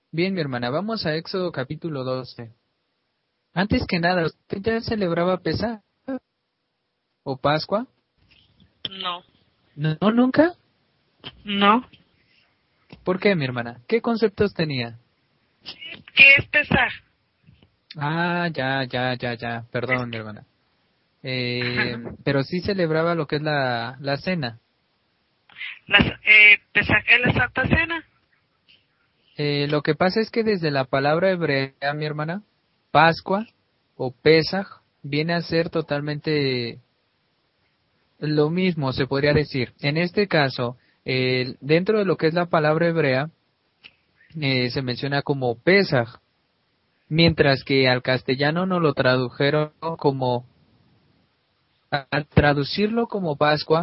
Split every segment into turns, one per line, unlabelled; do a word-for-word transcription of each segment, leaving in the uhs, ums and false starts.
Bien, mi hermana, vamos a Éxodo capítulo doce. Antes que nada, ¿usted ya celebraba Pesaj o Pascua?
No,
No, ¿no, nunca?
no.
¿Por qué, mi hermana? ¿Qué conceptos tenía?
¿Qué es pesar?
Ah, ya, ya, ya, ya, perdón, mi hermana. Eh, pero sí celebraba lo que es la, la cena.
Las, eh, pesar es la Santa Cena.
Eh, lo que pasa es que desde la palabra hebrea, mi hermana, Pascua o Pesaj viene a ser totalmente lo mismo, se podría decir. En este caso, eh, dentro de lo que es la palabra hebrea, eh, se menciona como Pesaj, mientras que al castellano no lo tradujeron como, al traducirlo como Pascua,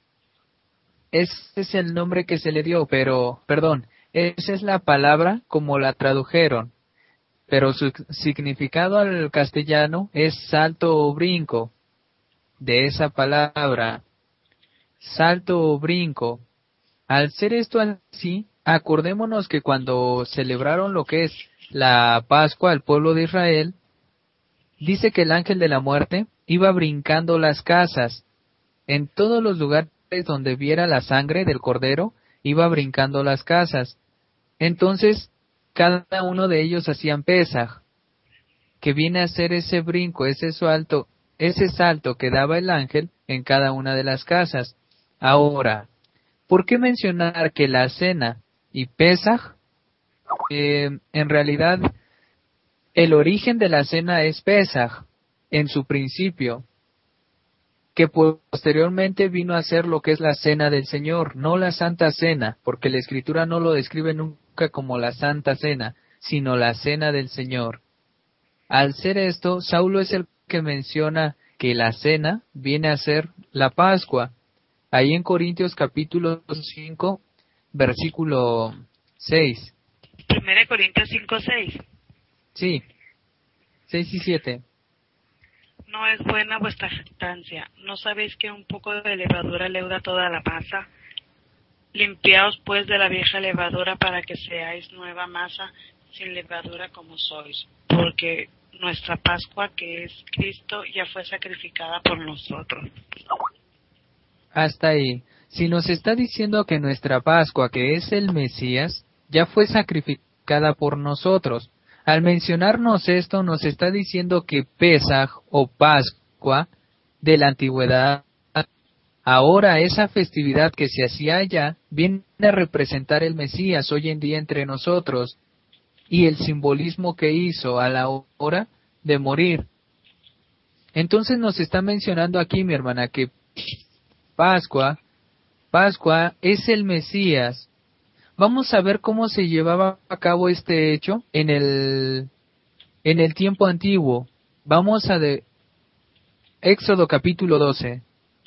ese es el nombre que se le dio, pero, perdón, esa es la palabra como la tradujeron, pero su significado al castellano es salto o brinco, de esa palabra, salto o brinco. Al ser esto así, acordémonos que cuando celebraron lo que es la Pascua al pueblo de Israel, dice que el ángel de la muerte iba brincando las casas. En todos los lugares donde viera la sangre del cordero, iba brincando las casas. Entonces, cada uno de ellos hacían Pesaj, que viene a ser ese brinco, ese salto, ese salto que daba el ángel en cada una de las casas. Ahora, ¿por qué mencionar que la cena y Pesaj, eh, en realidad, el origen de la cena es Pesaj, en su principio, que posteriormente vino a ser lo que es la cena del Señor, no la Santa Cena, porque la Escritura no lo describe nunca como la Santa Cena, sino la cena del Señor. Al ser esto, Saulo es el que menciona que la cena viene a ser la Pascua. Ahí en Corintios capítulo cinco, versículo seis.
Primera de Corintios cinco seis.
Sí, seis y siete.
No es buena vuestra jactancia. ¿No sabéis que un poco de levadura leuda toda la masa? Limpiaos pues de la vieja levadura para que seáis nueva masa sin levadura como sois. Porque nuestra Pascua, que es Cristo, ya fue sacrificada por nosotros.
Hasta ahí. Si nos está diciendo que nuestra Pascua, que es el Mesías, ya fue sacrificada por nosotros. Al mencionarnos esto, nos está diciendo que Pesaj o Pascua de la antigüedad, ahora esa festividad que se hacía allá, viene a representar el Mesías hoy en día entre nosotros y el simbolismo que hizo a la hora de morir. Entonces nos está mencionando aquí, mi hermana, que Pascua Pascua es el Mesías. Vamos a ver cómo se llevaba a cabo este hecho en el en el tiempo antiguo. Vamos a de Éxodo capítulo doce.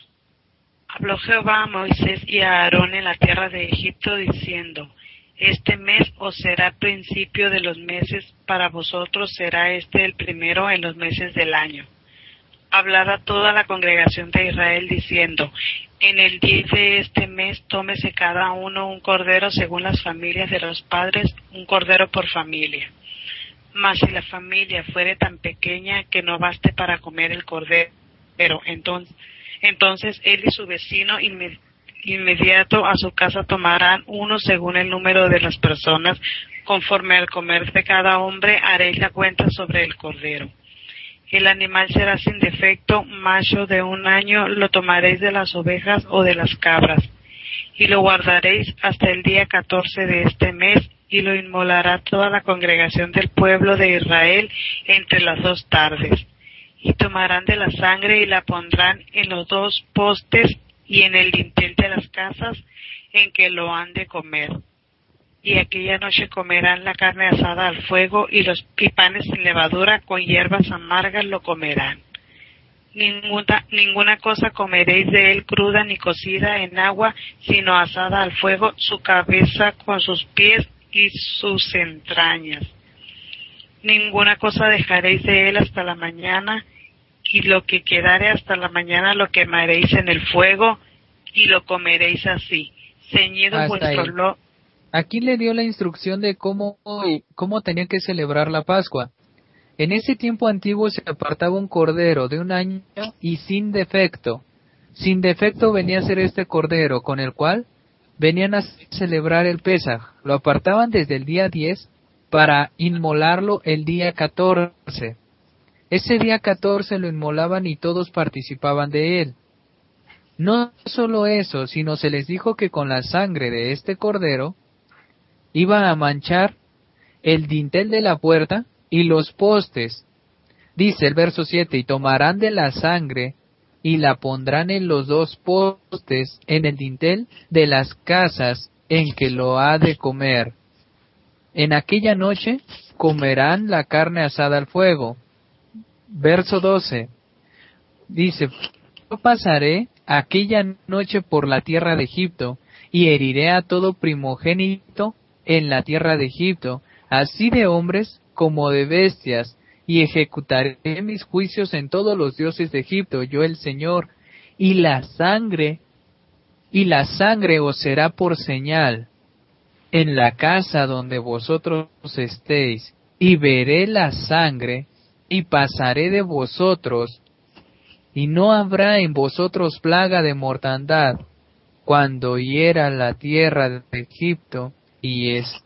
Habló Jehová a Moisés y a Aarón en la tierra de Egipto, diciendo: Este mes os será principio de los meses, para vosotros será este el primero en los meses del año. Hablad a toda la congregación de Israel, diciendo: En el día de este mes tómese cada uno un cordero según las familias de los padres, un cordero por familia. Mas si la familia fuere tan pequeña que no baste para comer el cordero, entonces, entonces él y su vecino inmediato a su casa tomarán uno según el número de las personas, conforme al comer de cada hombre haréis la cuenta sobre el cordero. El animal será sin defecto, macho de un año, lo tomaréis de las ovejas o de las cabras, y lo guardaréis hasta el día catorce de este mes, y lo inmolará toda la congregación del pueblo de Israel entre las dos tardes. Y tomarán de la sangre y la pondrán en los dos postes y en el dintel de las casas en que lo han de comer. Y aquella noche comerán la carne asada al fuego, y los y panes sin levadura con hierbas amargas lo comerán. Ninguna, ninguna cosa comeréis de él cruda ni cocida en agua, sino asada al fuego, su cabeza con sus pies y sus entrañas. Ninguna cosa dejaréis de él hasta la mañana, y lo que quedare hasta la mañana lo quemaréis en el fuego, y lo comeréis así. Ceñido
Hasta
vuestro
ahí.
lo
aquí le dio la instrucción de cómo, cómo tenía que celebrar la Pascua. En ese tiempo antiguo se apartaba un cordero de un año y sin defecto. Sin defecto venía a ser este cordero, con el cual venían a celebrar el Pesaj. Lo apartaban desde el día diez para inmolarlo el día catorce. Ese día catorce lo inmolaban y todos participaban de él. No solo eso, sino se les dijo que con la sangre de este cordero iban a manchar el dintel de la puerta y los postes. Dice el verso siete, y tomarán de la sangre y la pondrán en los dos postes, en el dintel de las casas en que lo ha de comer. En aquella noche comerán la carne asada al fuego. Verso doce, dice, yo pasaré aquella noche por la tierra de Egipto, y heriré a todo primogénito en la tierra de Egipto, así de hombres como de bestias, y ejecutaré mis juicios en todos los dioses de Egipto, yo el Señor, y la sangre, y la sangre os será por señal en la casa donde vosotros estéis, y veré la sangre, y pasaré de vosotros, y no habrá en vosotros plaga de mortandad, cuando hiera la tierra de Egipto, y es,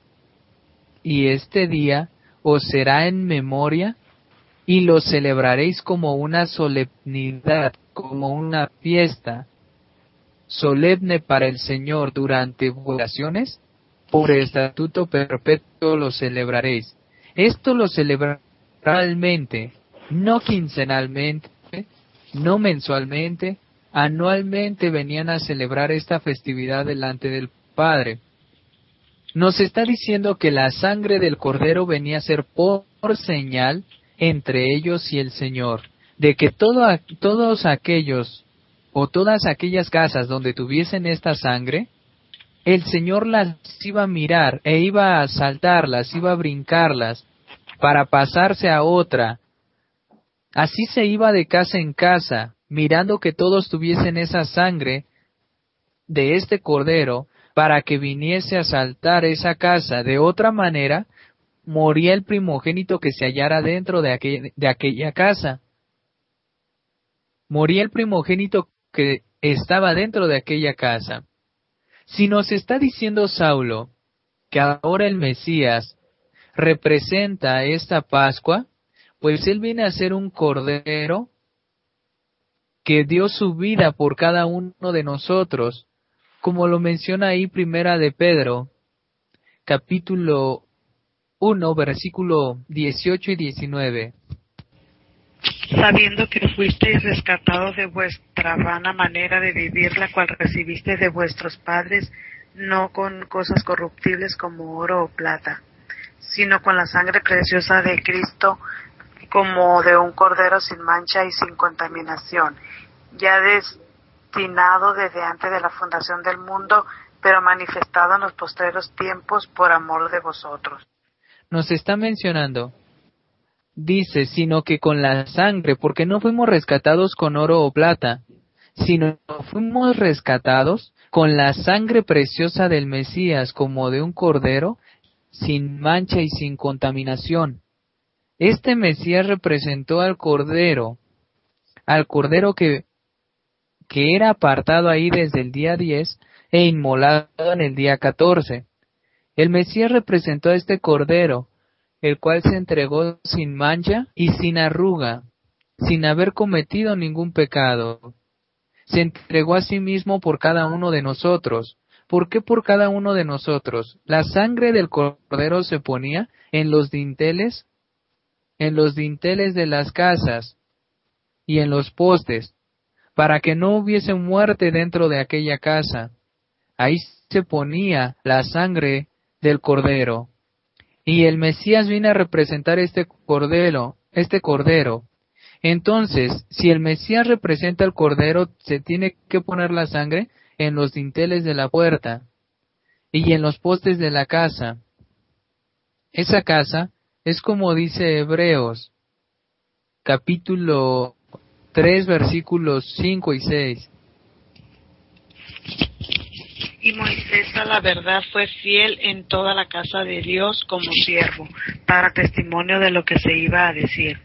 y este día os será en memoria, y lo celebraréis como una solemnidad, como una fiesta solemne para el Señor durante votaciones, por estatuto perpetuo lo celebraréis. Esto lo celebrará anualmente, no quincenalmente, no mensualmente, anualmente venían a celebrar esta festividad delante del Padre. Nos está diciendo que la sangre del Cordero venía a ser por señal entre ellos y el Señor, de que todo, todos aquellos o todas aquellas casas donde tuviesen esta sangre, el Señor las iba a mirar e iba a saltarlas, iba a brincarlas para pasarse a otra. Así se iba de casa en casa, mirando que todos tuviesen esa sangre de este Cordero para que viniese a saltar esa casa. De otra manera, moría el primogénito que se hallara dentro de, aquel, de aquella casa. Moría el primogénito que estaba dentro de aquella casa. Si nos está diciendo Saulo que ahora el Mesías representa esta Pascua, pues él viene a ser un cordero que dio su vida por cada uno de nosotros, como lo menciona ahí Primera de Pedro, capítulo uno, versículo dieciocho y diecinueve.
Sabiendo que fuisteis rescatados de vuestra vana manera de vivir, la cual recibisteis de vuestros padres, no con cosas corruptibles como oro o plata, sino con la sangre preciosa de Cristo, como de un cordero sin mancha y sin contaminación, ya destinado desde antes de la fundación del mundo, pero manifestado en los postreros tiempos por amor de vosotros.
Nos está mencionando, dice, sino que con la sangre, porque no fuimos rescatados con oro o plata, sino fuimos rescatados con la sangre preciosa del Mesías, como de un cordero, sin mancha y sin contaminación. Este Mesías representó al cordero, al cordero que, que era apartado ahí desde el día diez e inmolado en el día catorce. El Mesías representó a este cordero, el cual se entregó sin mancha y sin arruga, sin haber cometido ningún pecado. Se entregó a sí mismo por cada uno de nosotros. ¿Por qué por cada uno de nosotros? La sangre del cordero se ponía en los dinteles, en los dinteles de las casas y en los postes, para que no hubiese muerte dentro de aquella casa. Ahí se ponía la sangre del cordero. Y el Mesías viene a representar este cordero, este cordero. Entonces, si el Mesías representa al cordero, se tiene que poner la sangre en los dinteles de la puerta y en los postes de la casa. Esa casa es como dice Hebreos, capítulo tres, versículos cinco y seis.
Y Moisés a la verdad fue fiel en toda la casa de Dios como siervo, para testimonio de lo que se iba a decir.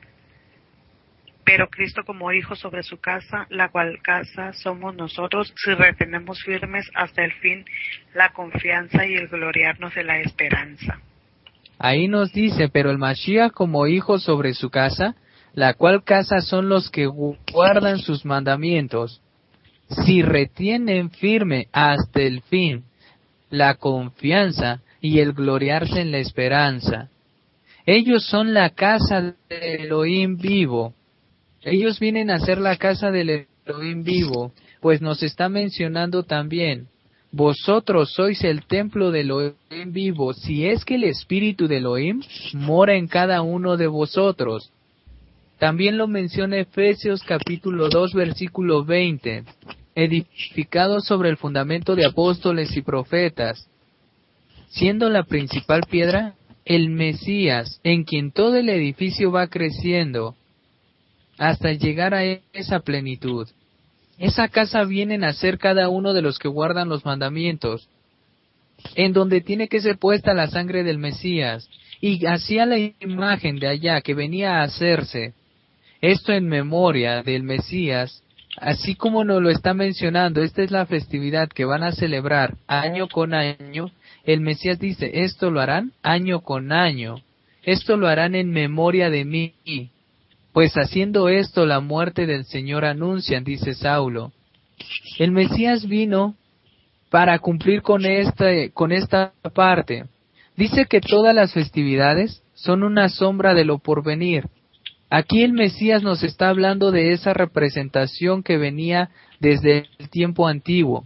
Pero Cristo como hijo sobre su casa, la cual casa somos nosotros, si retenemos firmes hasta el fin la confianza y el gloriarnos de la esperanza.
Ahí nos dice, pero el Mashiach como hijo sobre su casa, la cual casa son los que guardan sus mandamientos, si retienen firme hasta el fin la confianza y el gloriarse en la esperanza. Ellos son la casa del Elohim vivo. Ellos vienen a ser la casa del Elohim vivo, pues nos está mencionando también, vosotros sois el templo del Elohim vivo, si es que el espíritu de Elohim mora en cada uno de vosotros. También lo menciona Efesios capítulo dos versículo veinte, edificados sobre el fundamento de apóstoles y profetas, siendo la principal piedra el Mesías, en quien todo el edificio va creciendo hasta llegar a esa plenitud. Esa casa vienen a ser cada uno de los que guardan los mandamientos, en donde tiene que ser puesta la sangre del Mesías, y hacía la imagen de allá que venía a hacerse, esto en memoria del Mesías, así como nos lo está mencionando. Esta es la festividad que van a celebrar año con año. El Mesías dice, esto lo harán año con año, esto lo harán en memoria de mí, pues haciendo esto la muerte del Señor anuncian, dice Saulo. El Mesías vino para cumplir con esta, con esta parte. Dice que todas las festividades son una sombra de lo porvenir. Aquí el Mesías nos está hablando de esa representación que venía desde el tiempo antiguo,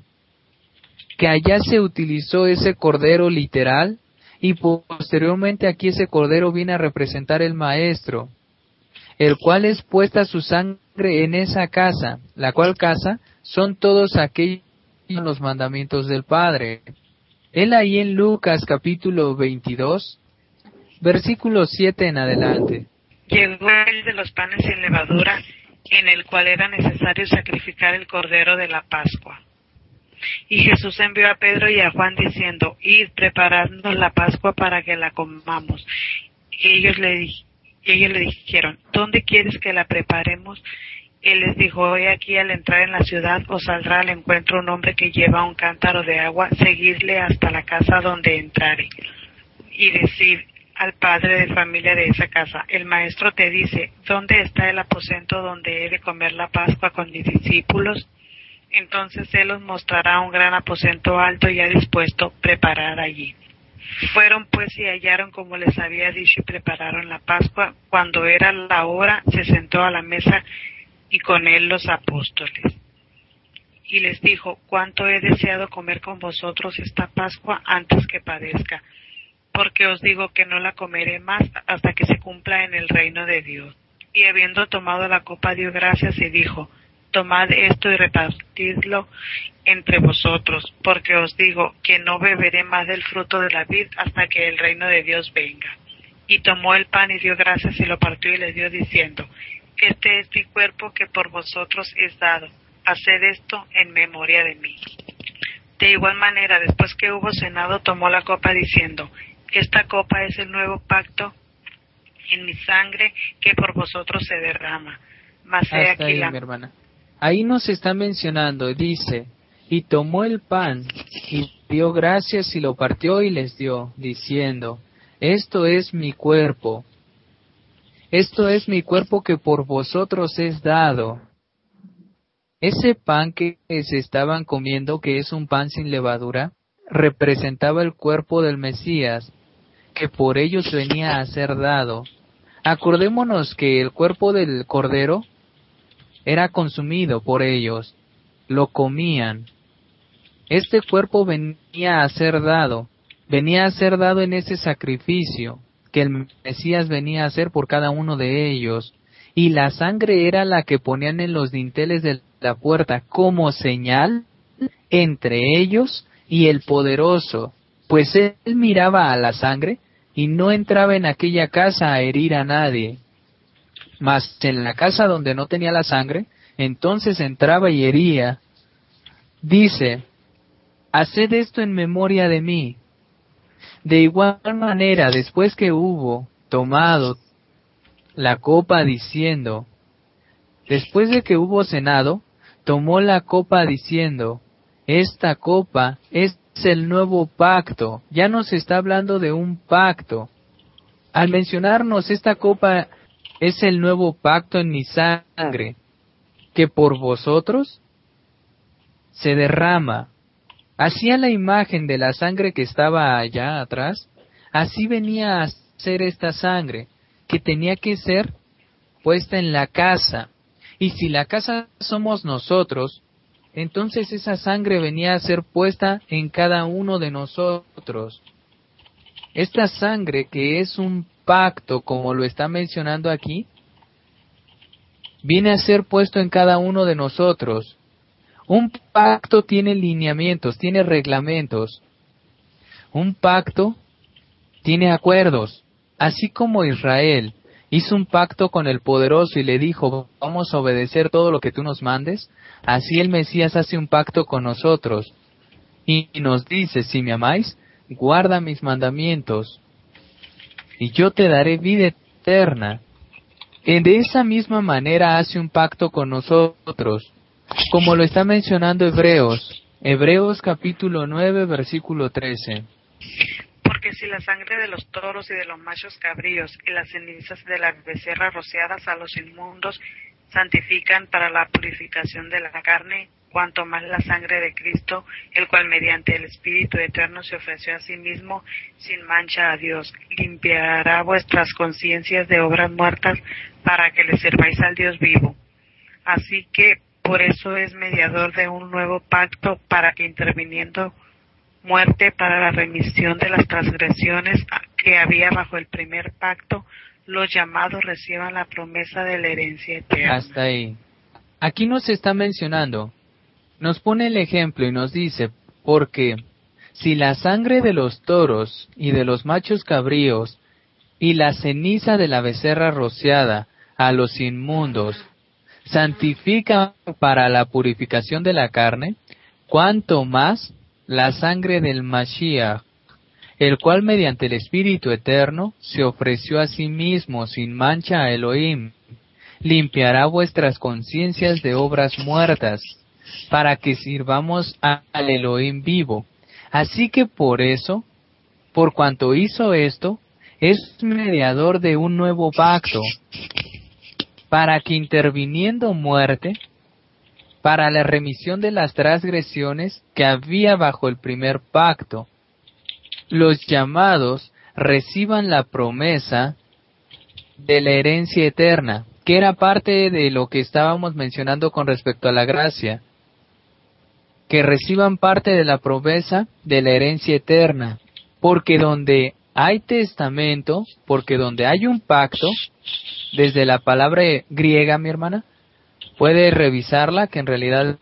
que allá se utilizó ese cordero literal, y posteriormente aquí ese cordero viene a representar el Maestro, el cual es puesta su sangre en esa casa, la cual casa son todos aquellos los mandamientos del Padre. Él ahí en Lucas capítulo veintidós, versículo siete en adelante.
Llegó el de los panes sin levadura, en el cual era necesario sacrificar el cordero de la Pascua. Y Jesús envió a Pedro y a Juan diciendo, id, preparadnos la Pascua para que la comamos. Ellos le dijeron, Ellos le dijeron, ¿dónde quieres que la preparemos? Él les dijo, he aquí al entrar en la ciudad os saldrá al encuentro un hombre que lleva un cántaro de agua, seguidle hasta la casa donde entrare. Y decid al padre de familia de esa casa, el maestro te dice, ¿dónde está el aposento donde he de comer la Pascua con mis discípulos? Entonces él os mostrará un gran aposento alto ya dispuesto, preparad allí. Fueron pues y hallaron como les había dicho y prepararon la Pascua. Cuando era la hora, se sentó a la mesa y con él los apóstoles. Y les dijo, cuánto he deseado comer con vosotros esta Pascua antes que padezca, porque os digo que no la comeré más hasta que se cumpla en el reino de Dios. Y habiendo tomado la copa dio gracias y dijo, tomad esto y repartidlo entre vosotros, porque os digo que no beberé más del fruto de la vid hasta que el reino de Dios venga. Y tomó el pan y dio gracias y lo partió y les dio diciendo, este es mi cuerpo que por vosotros es dado, haced esto en memoria de mí. De igual manera, después que hubo cenado, tomó la copa diciendo, esta copa es el nuevo pacto en mi sangre que por vosotros se derrama. Mas he
Hasta
aquí
ahí,
la...
mi hermana. Ahí nos está mencionando, dice, y tomó el pan, y dio gracias y lo partió y les dio, diciendo, esto es mi cuerpo, esto es mi cuerpo que por vosotros es dado. Ese pan que se estaban comiendo, que es un pan sin levadura, representaba el cuerpo del Mesías, que por ellos venía a ser dado. Acordémonos que el cuerpo del Cordero era consumido por ellos, lo comían. Este cuerpo venía a ser dado, venía a ser dado en ese sacrificio que el Mesías venía a hacer por cada uno de ellos, y la sangre era la que ponían en los dinteles de la puerta como señal entre ellos y el poderoso, pues él miraba a la sangre y no entraba en aquella casa a herir a nadie. Mas en la casa donde no tenía la sangre, entonces entraba y hería. Dice, haced esto en memoria de mí. De igual manera, después que hubo tomado la copa diciendo, después de que hubo cenado, tomó la copa diciendo, esta copa es el nuevo pacto. Ya nos está hablando de un pacto. Al mencionarnos esta copa es el nuevo pacto en mi sangre, que por vosotros se derrama. Hacía la imagen de la sangre que estaba allá atrás, así venía a ser esta sangre, que tenía que ser puesta en la casa. Y si la casa somos nosotros, entonces esa sangre venía a ser puesta en cada uno de nosotros. Esta sangre que es un pacto, como lo está mencionando aquí, viene a ser puesto en cada uno de nosotros. Un pacto tiene lineamientos, tiene reglamentos. Un pacto tiene acuerdos. Así como Israel hizo un pacto con el poderoso y le dijo, vamos a obedecer todo lo que tú nos mandes, así el Mesías hace un pacto con nosotros. Y nos dice, si me amáis, guarda mis mandamientos, y yo te daré vida eterna. Y de esa misma manera hace un pacto con nosotros, como lo está mencionando Hebreos, Hebreos capítulo nueve, versículo trece.
Porque si la sangre de los toros y de los machos cabríos y las cenizas de las becerras rociadas a los inmundos santifican para la purificación de la carne, cuanto más la sangre de Cristo, el cual mediante el Espíritu Eterno se ofreció a sí mismo sin mancha a Dios, limpiará vuestras conciencias de obras muertas para que le sirváis al Dios vivo. Así que por eso es mediador de un nuevo pacto, para que interviniendo muerte para la remisión de las transgresiones que había bajo el primer pacto, los llamados reciban la promesa de la herencia eterna.
Hasta ahí. Aquí nos está mencionando, nos pone el ejemplo y nos dice, porque si la sangre de los toros y de los machos cabríos y la ceniza de la becerra rociada a los inmundos santifica para la purificación de la carne, cuanto más la sangre del Mashiach, el cual mediante el Espíritu Eterno se ofreció a sí mismo sin mancha a Elohim, limpiará vuestras conciencias de obras muertas, para que sirvamos al Elohim vivo. Así que por eso, por cuanto hizo esto, es mediador de un nuevo pacto, para que interviniendo muerte, para la remisión de las transgresiones que había bajo el primer pacto, los llamados reciban la promesa de la herencia eterna, que era parte de lo que estábamos mencionando con respecto a la gracia, que reciban parte de la promesa de la herencia eterna, porque donde hay testamento, porque donde hay un pacto, desde la palabra griega, mi hermana, puede revisarla, que en realidad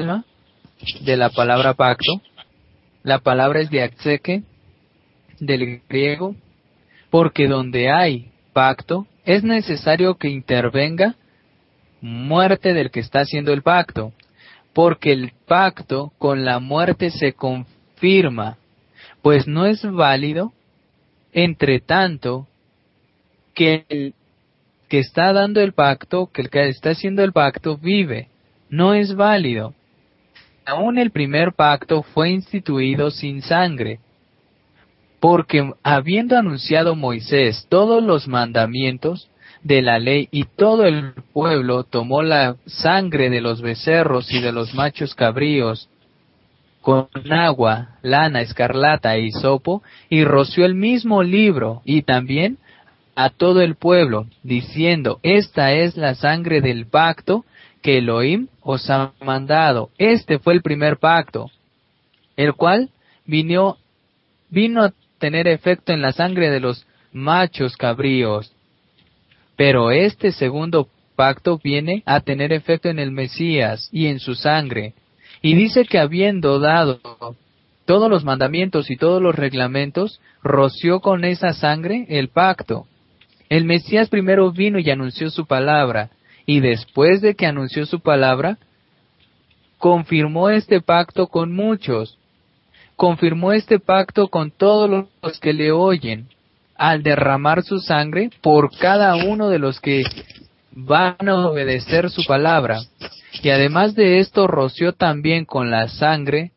de la palabra pacto, la palabra es diaxeke, del griego, porque donde hay pacto, es necesario que intervenga muerte del que está haciendo el pacto, porque el pacto con la muerte se confirma, pues no es válido, entre tanto, que el que está dando el pacto, que el que está haciendo el pacto vive, no es válido. Aún el primer pacto fue instituido sin sangre, porque habiendo anunciado Moisés todos los mandamientos de la ley y todo el pueblo tomó la sangre de los becerros y de los machos cabríos con agua, lana, escarlata e hisopo, y roció el mismo libro y también a todo el pueblo, diciendo, esta es la sangre del pacto que Elohim os ha mandado. Este fue el primer pacto, el cual vino, vino a tener efecto en la sangre de los machos cabríos. Pero este segundo pacto viene a tener efecto en el Mesías y en su sangre. Y dice que habiendo dado todos los mandamientos y todos los reglamentos, roció con esa sangre el pacto. El Mesías primero vino y anunció su palabra, y después de que anunció su palabra, confirmó este pacto con muchos. confirmó este pacto con todos los que le oyen, al derramar su sangre por cada uno de los que van a obedecer su palabra. Y además de esto roció también con la sangre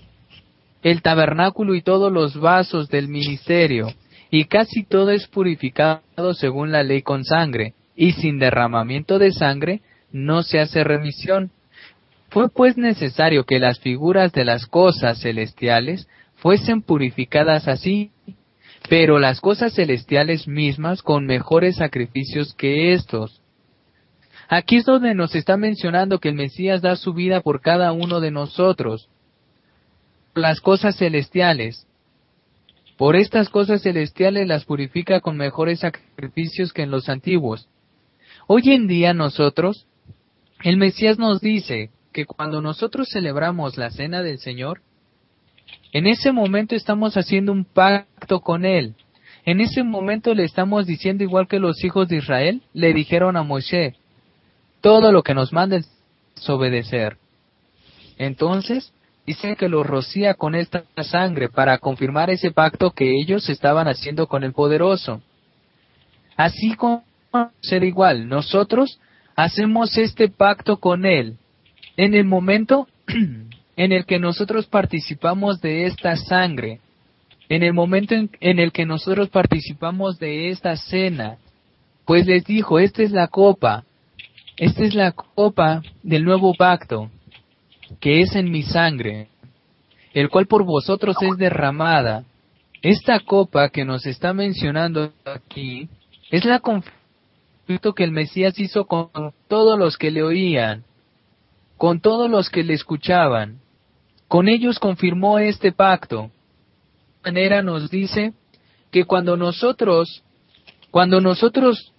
el tabernáculo y todos los vasos del ministerio, y casi todo es purificado según la ley con sangre, y sin derramamiento de sangre no se hace remisión. Fue pues necesario que las figuras de las cosas celestiales fuesen purificadas así, pero las cosas celestiales mismas con mejores sacrificios que estos. Aquí es donde nos está mencionando que el Mesías da su vida por cada uno de nosotros. Las cosas celestiales. Por estas cosas celestiales las purifica con mejores sacrificios que en los antiguos. Hoy en día nosotros, el Mesías nos dice que cuando nosotros celebramos la cena del Señor, en ese momento estamos haciendo un pacto con Él. En ese momento le estamos diciendo, igual que los hijos de Israel le dijeron a Moisés, todo lo que nos manda es obedecer. Entonces, dice que los rocía con esta sangre para confirmar ese pacto que ellos estaban haciendo con el Poderoso. Así como ser igual, nosotros hacemos este pacto con Él. En el momento en el que nosotros participamos de esta sangre, en el momento en, en el que nosotros participamos de esta cena, pues les dijo, esta es la copa, esta es la copa del nuevo pacto, que es en mi sangre, el cual por vosotros es derramada. Esta copa que nos está mencionando aquí, es la conflicto que el Mesías hizo con todos los que le oían, con todos los que le escuchaban. Con ellos confirmó este pacto. De manera nos dice que cuando nosotros, cuando nosotros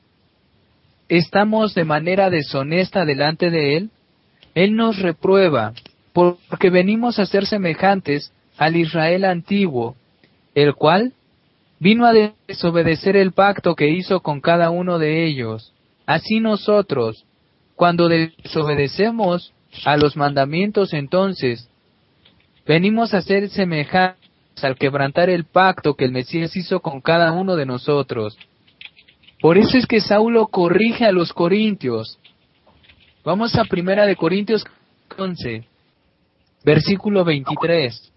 estamos de manera deshonesta delante de Él, Él nos reprueba, porque venimos a ser semejantes al Israel antiguo, el cual vino a desobedecer el pacto que hizo con cada uno de ellos. Así nosotros, cuando desobedecemos a los mandamientos, entonces, venimos a ser semejantes al quebrantar el pacto que el Mesías hizo con cada uno de nosotros. Por eso es que Saulo corrige a los corintios. Vamos a Primera de Corintios once, versículo veintitrés.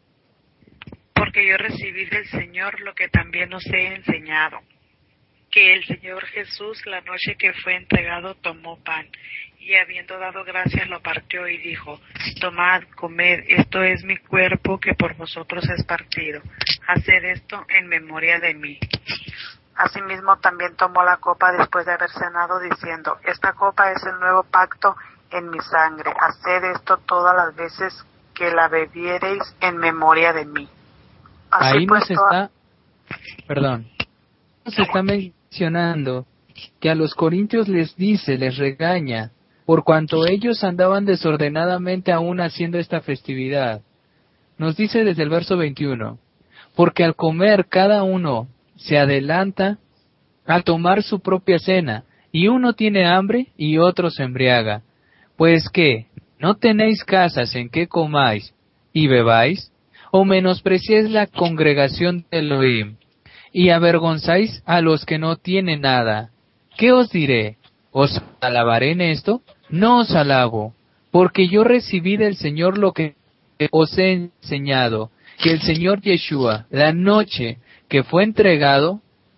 Porque yo recibí del Señor lo que también os he enseñado, que el Señor Jesús, la noche que fue entregado, tomó pan, y habiendo dado gracias lo partió y dijo, tomad, comed, esto es mi cuerpo que por vosotros es partido, haced esto en memoria de mí. Asimismo también tomó la copa después de haber cenado, diciendo, esta copa es el nuevo pacto en mi sangre, haced esto todas las veces que la bebiereis en memoria de mí. Así
Ahí
pues,
nos está, perdón, nos está mencionando que a los corintios les dice, les regaña, por cuanto ellos andaban desordenadamente aún haciendo esta festividad. Nos dice desde el verso veintiuno, porque al comer cada uno se adelanta a tomar su propia cena, y uno tiene hambre y otro se embriaga. Pues ¿qué? ¿No tenéis casas en que comáis y bebáis? ¿O menospreciáis la congregación de Elohim, y avergonzáis a los que no tienen nada? ¿Qué os diré? ¿Os alabaré en esto? No os alabo, porque yo recibí del Señor lo que os he enseñado, que el Señor Yeshua, la noche que fue entregado,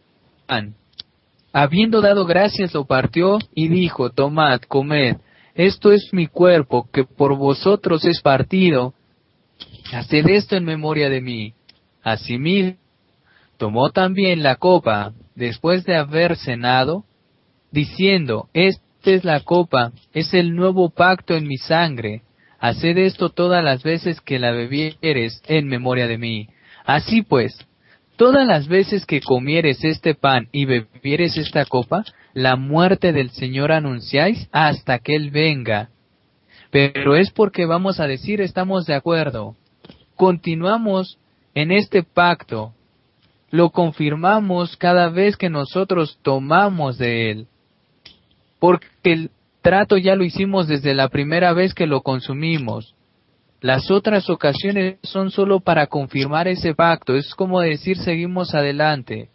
habiendo dado gracias, lo partió y dijo, tomad, comed, esto es mi cuerpo, que por vosotros es partido, haced esto en memoria de mí. Asimismo, tomó también la copa, después de haber cenado, diciendo, esta es la copa, es el nuevo pacto en mi sangre, haced esto todas las veces que la bebieres en memoria de mí. Así pues, todas las veces que comieres este pan y bebieres esta copa, la muerte del Señor anunciáis hasta que Él venga. Pero es porque vamos a decir, estamos de acuerdo. Continuamos en este pacto. Lo confirmamos cada vez que nosotros tomamos de Él. Porque el trato ya lo hicimos desde la primera vez que lo consumimos. Las otras ocasiones son solo para confirmar ese pacto, es como decir seguimos adelante.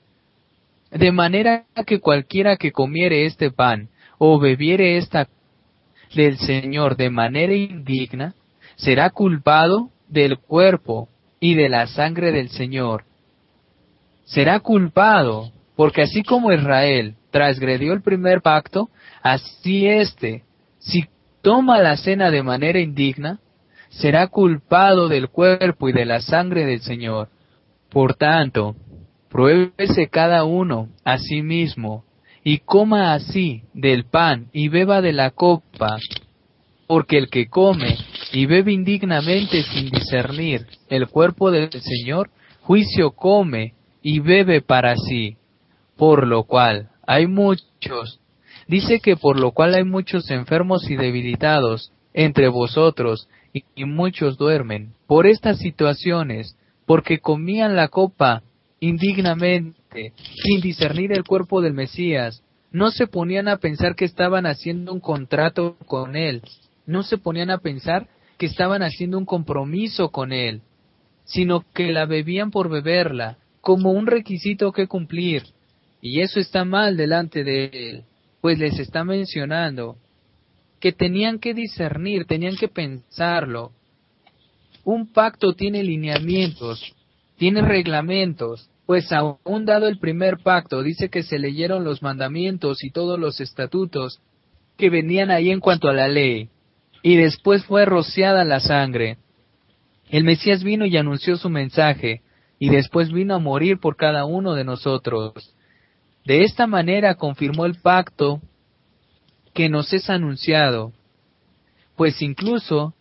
De manera que cualquiera que comiere este pan o bebiere esta del Señor de manera indigna, será culpado del cuerpo y de la sangre del Señor. Será culpado, porque así como Israel transgredió el primer pacto, así éste, si toma la cena de manera indigna, será culpado del cuerpo y de la sangre del Señor. Por tanto, pruébese cada uno a sí mismo, y coma así del pan y beba de la copa, porque el que come y bebe indignamente sin discernir el cuerpo del Señor, juicio come y bebe para sí, por lo cual hay muchos, dice que por lo cual hay muchos enfermos y debilitados entre vosotros, y, y muchos duermen, por estas situaciones, porque comían la copa indignamente, sin discernir el cuerpo del Mesías, no se ponían a pensar que estaban haciendo un contrato con él, no se ponían a pensar que estaban haciendo un compromiso con él, sino que la bebían por beberla, como un requisito que cumplir, y eso está mal delante de él, pues les está mencionando que tenían que discernir, tenían que pensarlo. Un pacto tiene lineamientos, tiene reglamentos, pues aún dado el primer pacto, dice que se leyeron los mandamientos y todos los estatutos que venían ahí en cuanto a la ley, y después fue rociada la sangre. El Mesías vino y anunció su mensaje, y después vino a morir por cada uno de nosotros. De esta manera confirmó el pacto que nos es anunciado, pues incluso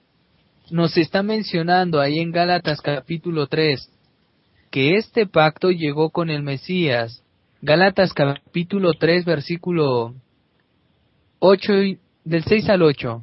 nos está mencionando ahí en Gálatas capítulo tres, que este pacto llegó con el Mesías. Gálatas capítulo tres, versículo ocho, y, del seis al ocho.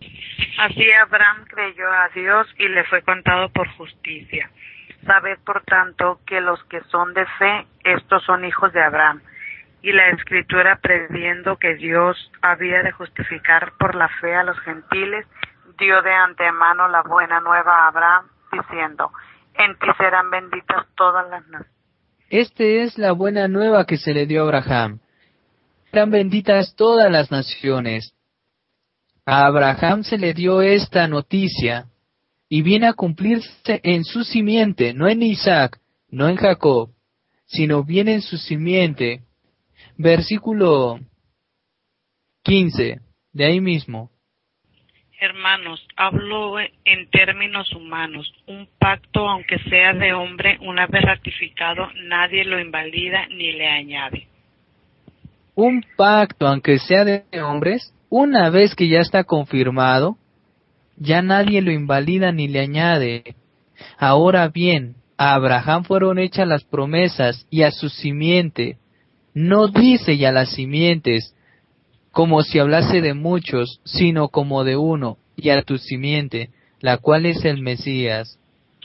Así Abraham creyó a Dios y le fue contado por justicia. Sabed, por tanto, que los que son de fe, estos son hijos de Abraham. Y la Escritura, previendo que Dios había de justificar por la fe a los gentiles, dio de antemano la buena nueva a Abraham, diciendo, en ti serán benditas todas las naciones.
Esta es la buena nueva que se le dio a Abraham. Serán benditas todas las naciones. A Abraham se le dio esta noticia, y viene a cumplirse en su simiente, no en Isaac, no en Jacob, sino viene en su simiente. Versículo quince, de ahí mismo.
Hermanos, hablo en términos humanos. Un pacto, aunque sea de hombre, una vez ratificado, nadie lo invalida ni le añade.
Un pacto, aunque sea de hombres, una vez que ya está confirmado, ya nadie lo invalida ni le añade. Ahora bien, a Abraham fueron hechas las promesas y a su simiente. No dice ya las simientes, como si hablase de muchos, sino como de uno, y a tu simiente, la cual es el Mesías.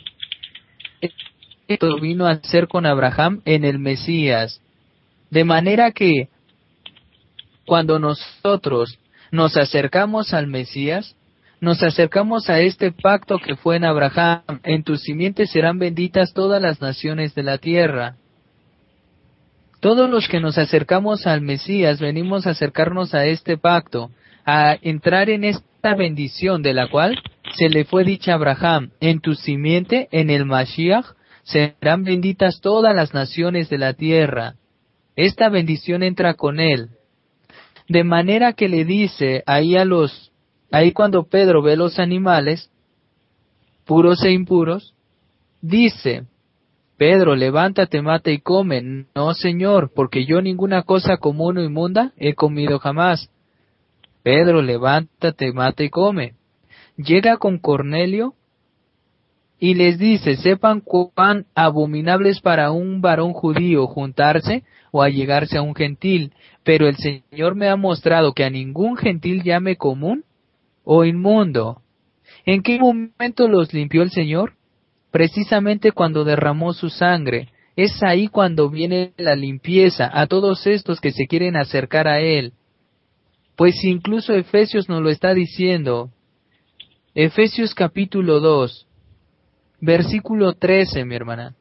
Esto vino a ser con Abraham en el Mesías, de manera que cuando nosotros nos acercamos al Mesías, nos acercamos a este pacto que fue en Abraham, en tu simiente serán benditas todas las naciones de la tierra. Todos los que nos acercamos al Mesías venimos a acercarnos a este pacto, a entrar en esta bendición de la cual se le fue dicha a Abraham, en tu simiente, en el Mashiach, serán benditas todas las naciones de la tierra. Esta bendición entra con él. De manera que le dice ahí a los, ahí cuando Pedro ve los animales, puros e impuros, dice, Pedro, levántate, mata y come. No, Señor, porque yo ninguna cosa común o inmunda he comido jamás. Pedro, levántate, mata y come. Llega con Cornelio y les dice, sepan cuán abominable es para un varón judío juntarse o allegarse a un gentil, pero el Señor me ha mostrado que a ningún gentil llame común o inmundo. ¿En qué momento los limpió el Señor? Precisamente cuando derramó su sangre. Es ahí cuando viene la limpieza a todos estos que se quieren acercar a Él. Pues incluso Efesios nos lo está diciendo, Efesios capítulo dos, versículo trece, mi hermana.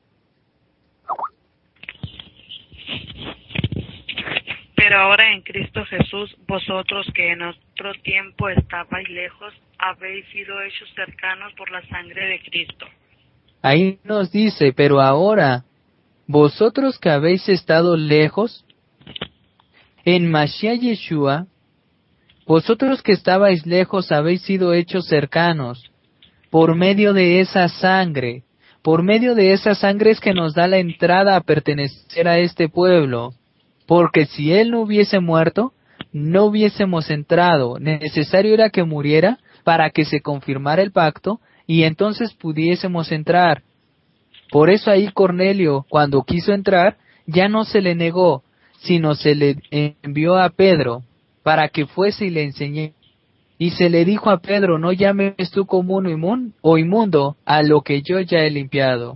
Pero ahora en Cristo Jesús, vosotros que en otro tiempo estabais lejos, habéis sido hechos cercanos por la sangre de Cristo.
Ahí nos dice, pero ahora, vosotros que habéis estado lejos, en Mashiach Yeshua, vosotros que estabais lejos habéis sido hechos cercanos, por medio de esa sangre, por medio de esa sangre es que nos da la entrada a pertenecer a este pueblo. Porque si él no hubiese muerto, no hubiésemos entrado. Necesario era que muriera para que se confirmara el pacto y entonces pudiésemos entrar. Por eso ahí Cornelio, cuando quiso entrar, ya no se le negó, sino se le envió a Pedro para que fuese y le enseñe. Y se le dijo a Pedro, no llames tú común o inmundo a lo que yo ya he limpiado.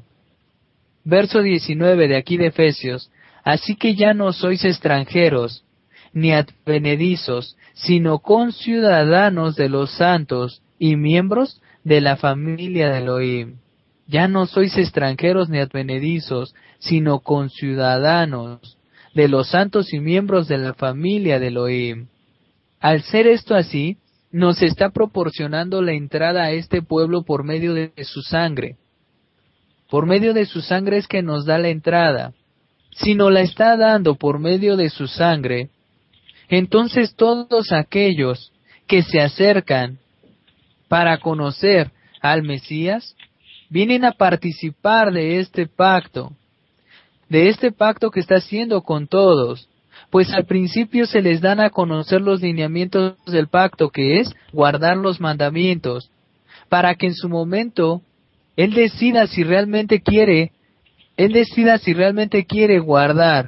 Verso diecinueve de aquí de Efesios. Así que ya no sois extranjeros, ni advenedizos, sino conciudadanos de los santos y miembros de la familia de Elohim. Ya no sois extranjeros ni advenedizos, sino conciudadanos de los santos y miembros de la familia de Elohim. Al ser esto así, nos está proporcionando la entrada a este pueblo por medio de su sangre. Por medio de su sangre es que nos da la entrada. Si nos la está dando por medio de su sangre, entonces todos aquellos que se acercan para conocer al Mesías, vienen a participar de este pacto, de este pacto que está haciendo con todos, pues al principio se les dan a conocer los lineamientos del pacto, que es guardar los mandamientos, para que en su momento Él decida si realmente quiere Él decida si realmente quiere guardar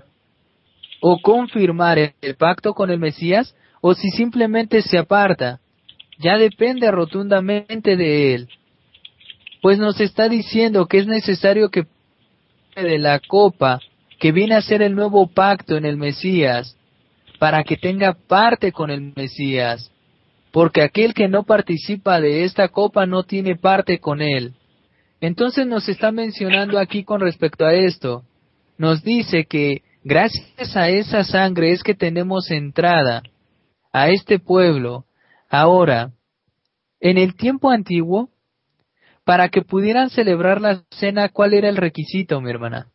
o confirmar el pacto con el Mesías o si simplemente se aparta. Ya depende rotundamente de Él. Pues nos está diciendo que es necesario que de la copa que viene a ser el nuevo pacto en el Mesías para que tenga parte con el Mesías. Porque aquel que no participa de esta copa no tiene parte con Él. Entonces nos está mencionando aquí con respecto a esto. Nos dice que gracias a esa sangre es que tenemos entrada a este pueblo. Ahora, en el tiempo antiguo, para que pudieran celebrar la cena, ¿cuál era el requisito, mi hermana?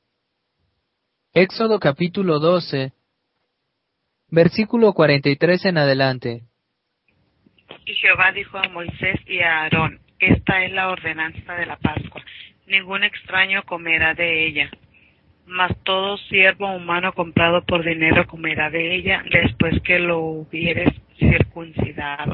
Éxodo capítulo doce, versículo cuarenta y tres en adelante.
Y Jehová dijo a Moisés y a Aarón, esta es la ordenanza de la Pascua. Ningún extraño comerá de ella, mas todo siervo humano comprado por dinero comerá de ella después que lo hubieres circuncidado.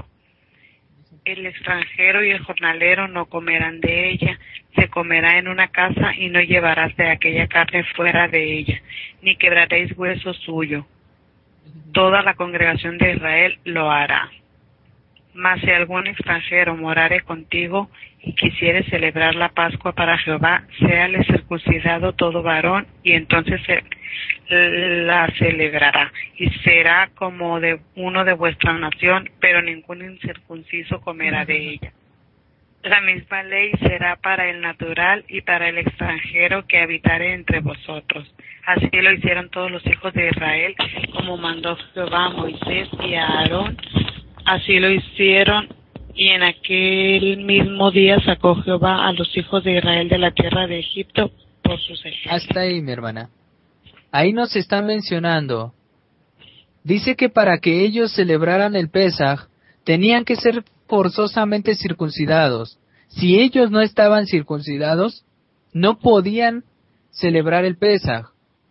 El extranjero y el jornalero no comerán de ella, se comerá en una casa y no llevarás de aquella carne fuera de ella, ni quebraréis hueso suyo. Toda la congregación de Israel lo hará. Mas si algún extranjero morare contigo y quisiere celebrar la Pascua para Jehová, séale circuncidado todo varón, y entonces se la celebrará, y será como de uno de vuestra nación, pero ningún incircunciso comerá de ella. La misma ley será para el natural y para el extranjero que habitare entre vosotros. Así lo hicieron todos los hijos de Israel, como mandó Jehová a Moisés y a Aarón. Así lo hicieron, y en aquel mismo día sacó Jehová a los hijos de Israel de la tierra de Egipto por sus ejércitos.
Hasta ahí, mi hermana. Ahí nos están mencionando. Dice que para que ellos celebraran el Pesaj, tenían que ser forzosamente circuncidados. Si ellos no estaban circuncidados, no podían celebrar el Pesaj.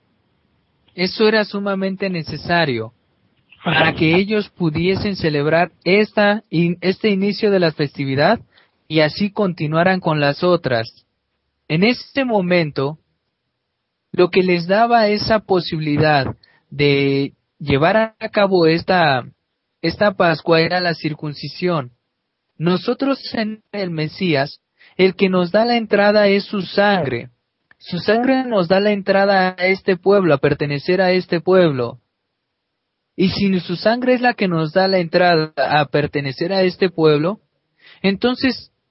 Eso era sumamente necesario para que ellos pudiesen celebrar esta, este inicio de la festividad y así continuaran con las otras. En este momento, lo que les daba esa posibilidad de llevar a cabo esta, esta Pascua era la circuncisión. Nosotros en el Mesías, el que nos da la entrada es su sangre. Su sangre nos da la entrada a este pueblo, a pertenecer a este pueblo. Y si su sangre es la que nos da la entrada a pertenecer a este pueblo, entonces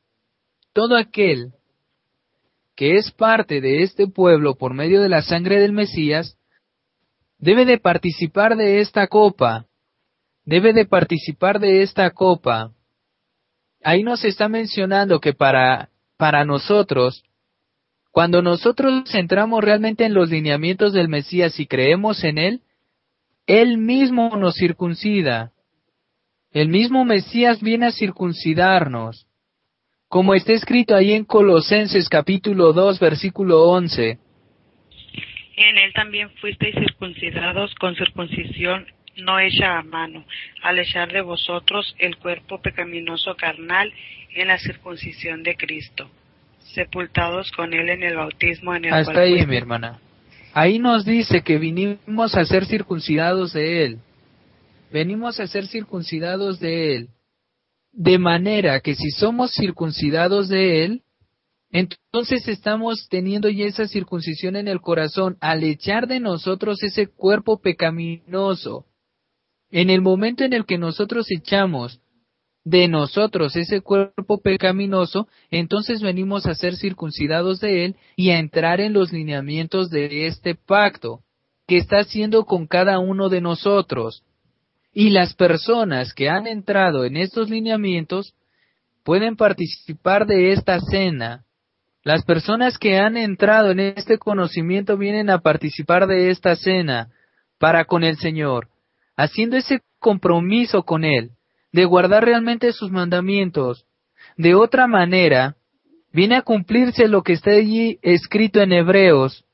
todo aquel que es parte de este pueblo por medio de la sangre del Mesías, debe de participar de esta copa, debe de participar de esta copa. Ahí nos está mencionando que para, para nosotros, cuando nosotros entramos realmente en los lineamientos del Mesías y creemos en Él, Él mismo nos circuncida. El mismo Mesías viene a circuncidarnos, como está escrito ahí en Colosenses capítulo dos, versículo once.
En él también fuisteis circuncidados con circuncisión no hecha a mano, al echar de vosotros el cuerpo pecaminoso carnal en la circuncisión de Cristo, sepultados con él en el bautismo en el
Hasta
cual
ahí,
fuisteis.
mi hermana. Ahí nos dice que vinimos a ser circuncidados de Él. Venimos a ser circuncidados de Él. De manera que si somos circuncidados de Él, entonces estamos teniendo ya esa circuncisión en el corazón al echar de nosotros ese cuerpo pecaminoso. En el momento en el que nosotros echamos de nosotros ese cuerpo pecaminoso, entonces venimos a ser circuncidados de Él y a entrar en los lineamientos de este pacto que está haciendo con cada uno de nosotros. Y las personas que han entrado en estos lineamientos pueden participar de esta cena. Las personas que han entrado en este conocimiento vienen a participar de esta cena para con el Señor, haciendo ese compromiso con Él, de guardar realmente sus mandamientos. De otra manera, viene a cumplirse lo que está allí escrito en Hebreos,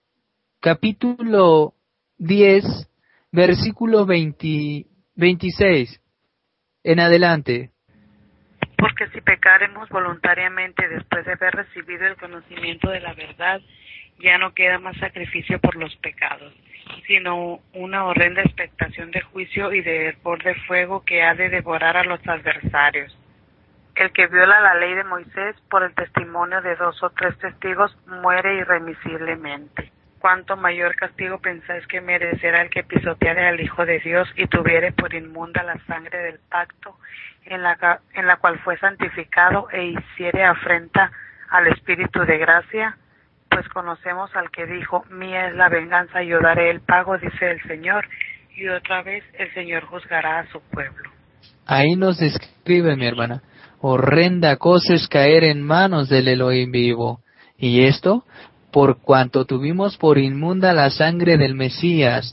capítulo diez, versículo veinte, veintiséis, en adelante.
Porque si pecaremos voluntariamente después de haber recibido el conocimiento de la verdad, ya no queda más sacrificio por los pecados, sino una horrenda expectación de juicio y de hervor de fuego que ha de devorar a los adversarios. El que viola la ley de Moisés por el testimonio de dos o tres testigos muere irremisiblemente. ¿Cuánto mayor castigo pensáis que merecerá el que pisoteare al Hijo de Dios y tuviere por inmunda la sangre del pacto en la, en la cual fue santificado e hiciere afrenta al Espíritu de gracia? Pues conocemos al que dijo, mía es la venganza, yo daré el pago, dice el Señor, y otra vez el Señor juzgará a su pueblo.
Ahí nos describe, mi hermana, horrenda cosa es caer en manos del Elohim vivo. Y esto, por cuanto tuvimos por inmunda la sangre del Mesías,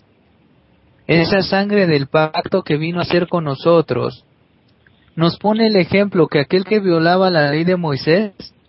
esa sangre del pacto que vino a hacer con nosotros. Nos pone el ejemplo que aquel que violaba la ley de Moisés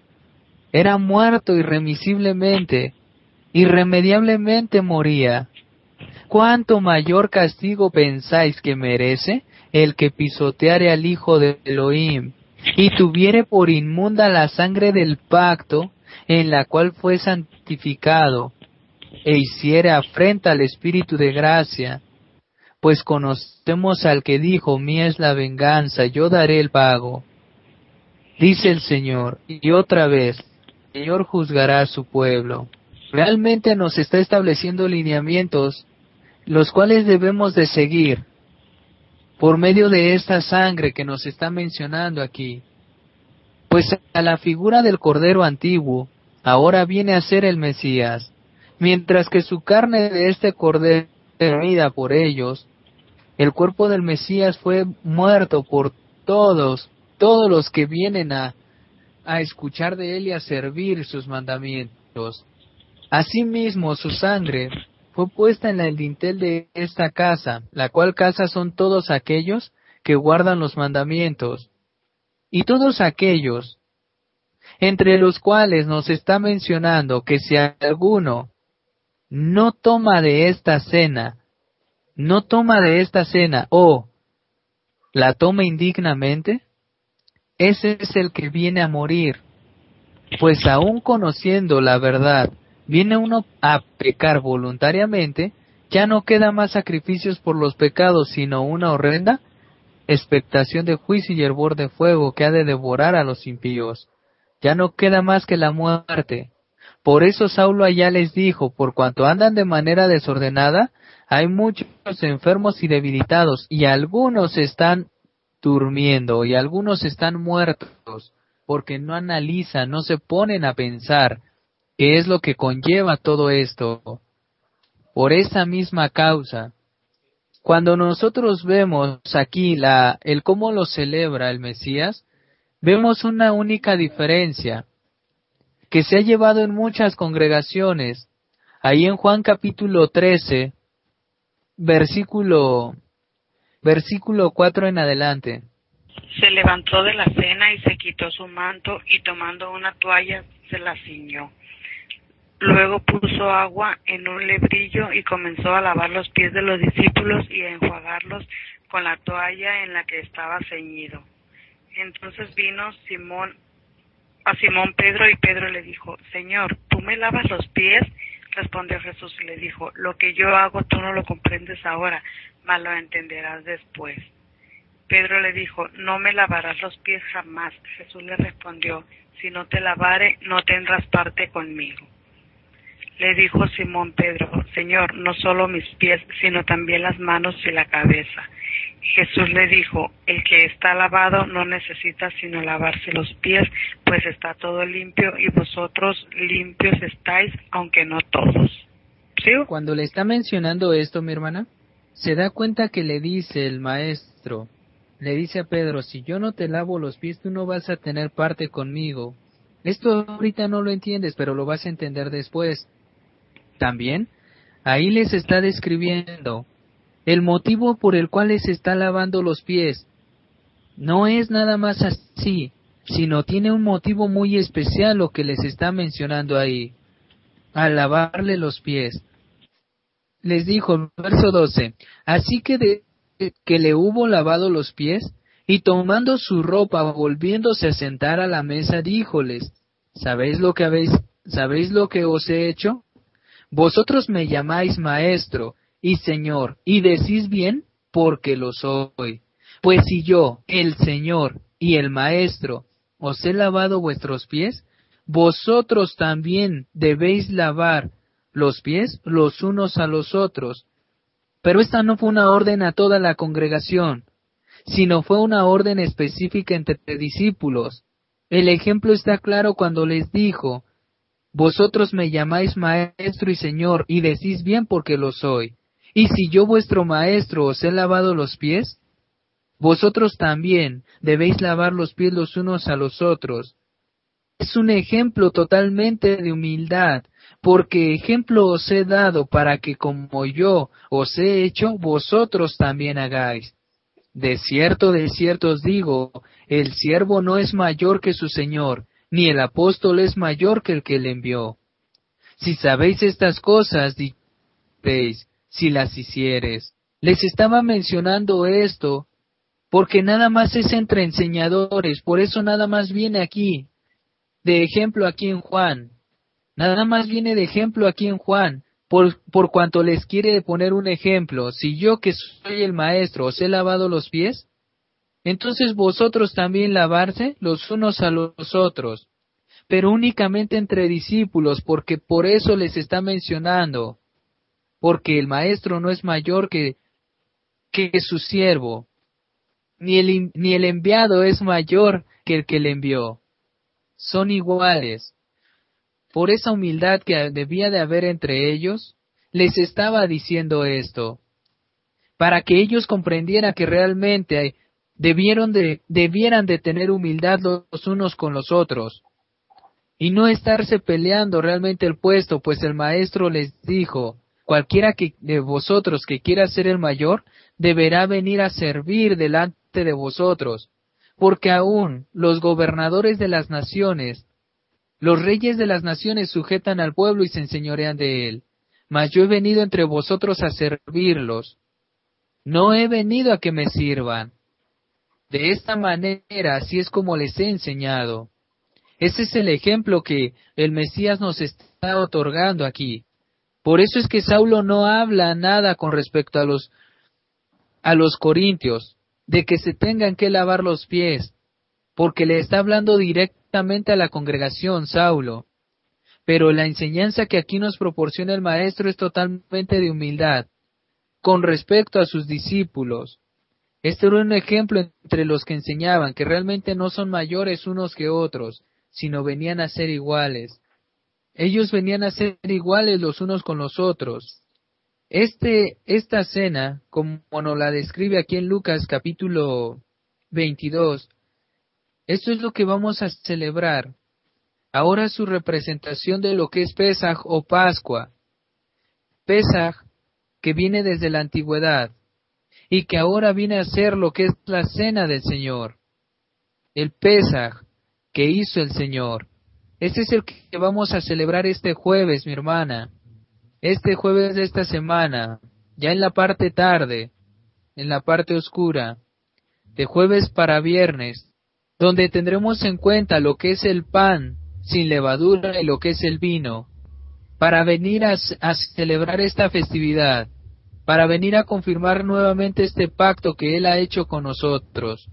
era muerto irremisiblemente, irremediablemente moría. ¿Cuánto mayor castigo pensáis que merece el que pisoteare al Hijo de Elohim y tuviere por inmunda la sangre del pacto en la cual fue santificado e hiciere afrenta al Espíritu de gracia? Pues conocemos al que dijo, mía es la venganza, yo daré el pago. Dice el Señor, y otra vez, el Señor juzgará a su pueblo. Realmente nos está estableciendo lineamientos, los cuales debemos de seguir, por medio de esta sangre que nos está mencionando aquí. Pues a la figura del Cordero antiguo, ahora viene a ser el Mesías, mientras que su carne de este Cordero herida por ellos, el cuerpo del Mesías fue muerto por todos, todos los que vienen a, a escuchar de él y a servir sus mandamientos. Asimismo, su sangre fue puesta en el dintel de esta casa, la cual casa son todos aquellos que guardan los mandamientos. Y todos aquellos, entre los cuales nos está mencionando que si alguno no toma de esta cena, no toma de esta cena o la toma indignamente, ese es el que viene a morir. Pues aún conociendo la verdad, viene uno a pecar voluntariamente, ya no queda más sacrificios por los pecados, sino una horrenda expectación de juicio y hervor de fuego que ha de devorar a los impíos. Ya no queda más que la muerte. Por eso Saulo allá les dijo, por cuanto andan de manera desordenada, hay muchos enfermos y debilitados, y algunos están durmiendo, y algunos están muertos. porque no analizan, no se ponen a pensar qué es lo que conlleva todo esto. Por esa misma causa, cuando nosotros vemos aquí la, el cómo lo celebra el Mesías, vemos una única diferencia que se ha llevado en muchas congregaciones. Ahí en Juan capítulo trece, versículo, versículo cuatro en adelante.
Se levantó de la cena y se quitó su manto y tomando una toalla se la ciñó. Luego puso agua en un lebrillo y comenzó a lavar los pies de los discípulos y a enjuagarlos con la toalla en la que estaba ceñido. Entonces vino Simón a Simón Pedro y Pedro le dijo: Señor, ¿tú me lavas los pies? Respondió Jesús y le dijo: Lo que yo hago tú no lo comprendes ahora, mas lo entenderás después. Pedro le dijo: No me lavarás los pies jamás. Jesús le respondió: Si no te lavare, no tendrás parte conmigo. Le dijo Simón Pedro: Señor, no solo mis pies, sino también las manos y la cabeza. Jesús le dijo: El que está lavado no necesita sino lavarse los pies, pues está todo limpio, y vosotros limpios estáis, aunque no todos. ¿Sí?
Cuando le está mencionando esto, mi hermana, se da cuenta que le dice el maestro, le dice a Pedro: si yo no te lavo los pies, tú no vas a tener parte conmigo. Esto ahorita no lo entiendes, pero lo vas a entender después. También, ahí les está describiendo el motivo por el cual les está lavando los pies. No es nada más así, sino tiene un motivo muy especial lo que les está mencionando ahí, al lavarle los pies. Les dijo, verso doce, así que de que le hubo lavado los pies, y tomando su ropa, volviéndose a sentar a la mesa, díjoles, ¿sabéis lo que habéis, sabéis lo que os he hecho? Vosotros me llamáis maestro y señor, y decís bien, porque lo soy. Pues si yo, el Señor y el maestro, os he lavado vuestros pies, vosotros también debéis lavar los pies los unos a los otros. Pero esta no fue una orden a toda la congregación, sino fue una orden específica entre discípulos. El ejemplo está claro cuando les dijo, vosotros me llamáis maestro y señor, y decís bien porque lo soy. Y si yo vuestro maestro os he lavado los pies, vosotros también debéis lavar los pies los unos a los otros. Es un ejemplo totalmente de humildad, porque ejemplo os he dado para que como yo os he hecho, vosotros también hagáis. De cierto, de cierto os digo, el siervo no es mayor que su señor, ni el apóstol es mayor que el que le envió. Si sabéis estas cosas, diréis, si las hicieres. Les estaba mencionando esto, porque nada más es entre enseñadores, por eso nada más viene aquí, de ejemplo aquí en Juan. Nada más viene de ejemplo aquí en Juan, por, por cuanto les quiere poner un ejemplo. Si yo que soy el maestro os he lavado los pies, entonces vosotros también lavarse los unos a los otros, pero únicamente entre discípulos, porque por eso les está mencionando, porque el maestro no es mayor que, que su siervo, ni el, ni el enviado es mayor que el que le envió. Son iguales. Por esa humildad que debía de haber entre ellos, les estaba diciendo esto, para que ellos comprendieran que realmente debieron de, debieran de tener humildad los unos con los otros, y no estarse peleando realmente el puesto, pues el maestro les dijo, cualquiera que de vosotros que quiera ser el mayor, deberá venir a servir delante de vosotros, porque aún los gobernadores de las naciones, los reyes de las naciones sujetan al pueblo y se enseñorean de él, mas yo he venido entre vosotros a servirlos, no he venido a que me sirvan. De esta manera, así es como les he enseñado. Ese es el ejemplo que el Mesías nos está otorgando aquí. Por eso es que Saulo no habla nada con respecto a los, a los corintios, de que se tengan que lavar los pies, porque le está hablando directamente a la congregación, Saulo. Pero la enseñanza que aquí nos proporciona el Maestro es totalmente de humildad, con respecto a sus discípulos. Este era un ejemplo entre los que enseñaban que realmente no son mayores unos que otros, sino venían a ser iguales. Ellos venían a ser iguales los unos con los otros. Este, esta cena, como nos la describe aquí en Lucas capítulo veintidós, esto es lo que vamos a celebrar. Ahora su representación de lo que es Pesaj o Pascua. Pesaj, que viene desde la antigüedad, y que ahora viene a ser lo que es la cena del Señor. El Pesaj que hizo el Señor. Este es el que vamos a celebrar este jueves, mi hermana. Este jueves de esta semana, ya en la parte tarde, en la parte oscura, de jueves para viernes, donde tendremos en cuenta lo que es el pan sin levadura y lo que es el vino, para venir a, a celebrar esta festividad, para venir a confirmar nuevamente este pacto que Él ha hecho con nosotros,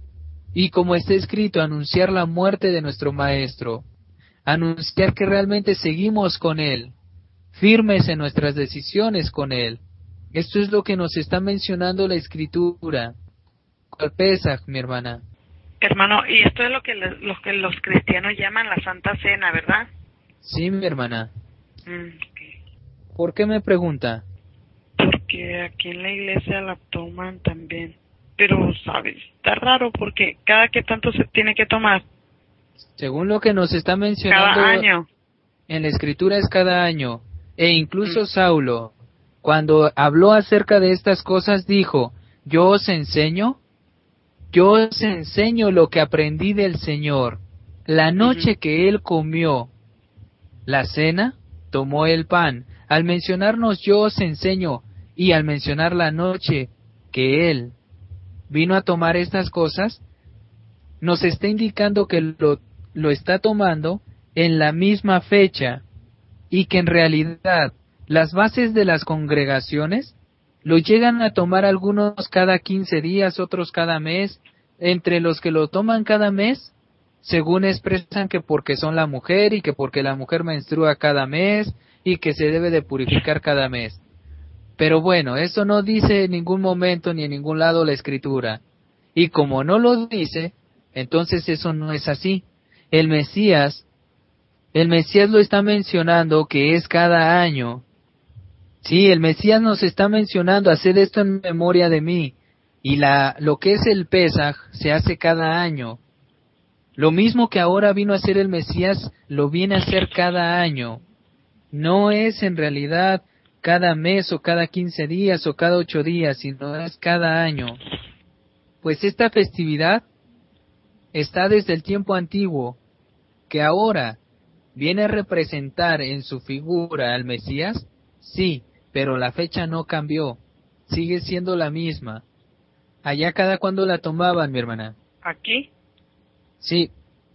y como está escrito, anunciar la muerte de nuestro Maestro, anunciar que realmente seguimos con Él, firmes en nuestras decisiones con Él. Esto es lo que nos está mencionando la Escritura. ¿Cuál Pesaj, mi hermana?
Hermano, y esto es lo que, le- lo que los cristianos llaman la Santa Cena, ¿verdad?
Sí, mi hermana.
Mm, ok.
¿Por qué me pregunta?
Porque aquí en la iglesia la toman también. Pero, ¿sabes? Está raro porque cada que tanto se tiene que tomar.
Según lo que nos está mencionando
Cada año.
en la Escritura es cada año. E incluso
Mm.
Saulo, cuando habló acerca de estas cosas, dijo, yo os enseño, yo os enseño lo que aprendí del Señor. La noche
Ujú.
que Él comió la cena, tomó el pan. Al mencionarnos yo os enseño, y al mencionar la noche que Él vino a tomar estas cosas, nos está indicando que lo, lo está tomando en la misma fecha, y que en realidad las bases de las congregaciones lo llegan a tomar algunos cada quince días, otros cada mes. Entre los que lo toman cada mes, según expresan que porque son la mujer y que porque la mujer menstrua cada mes y que se debe de purificar cada mes. Pero bueno, eso no dice en ningún momento ni en ningún lado la Escritura. Y como no lo dice, entonces eso no es así. El Mesías, el Mesías lo está mencionando que es cada año. Sí, el Mesías nos está mencionando hacer esto en memoria de mí. Y la, lo que es el Pesaj se hace cada año. Lo mismo que ahora vino a hacer el Mesías, lo viene a hacer cada año. No es en realidad cada mes o cada quince días o cada ocho días, sino es cada año. Pues esta festividad está desde el tiempo antiguo, que ahora viene a representar en su figura al Mesías, sí, pero la fecha no cambió, sigue siendo la misma. Allá cada cuando la tomaban, mi hermana.
Aquí,
Sí,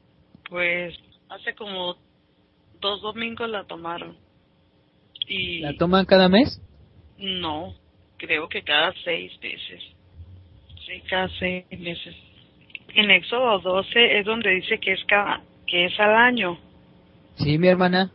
pues, hace como dos domingos la tomaron. Y
¿la toman cada mes?
no, creo que cada seis meses. Sí, cada seis meses. En Éxodo doce es donde dice que es cada, que es al año.
Sí, mi hermana.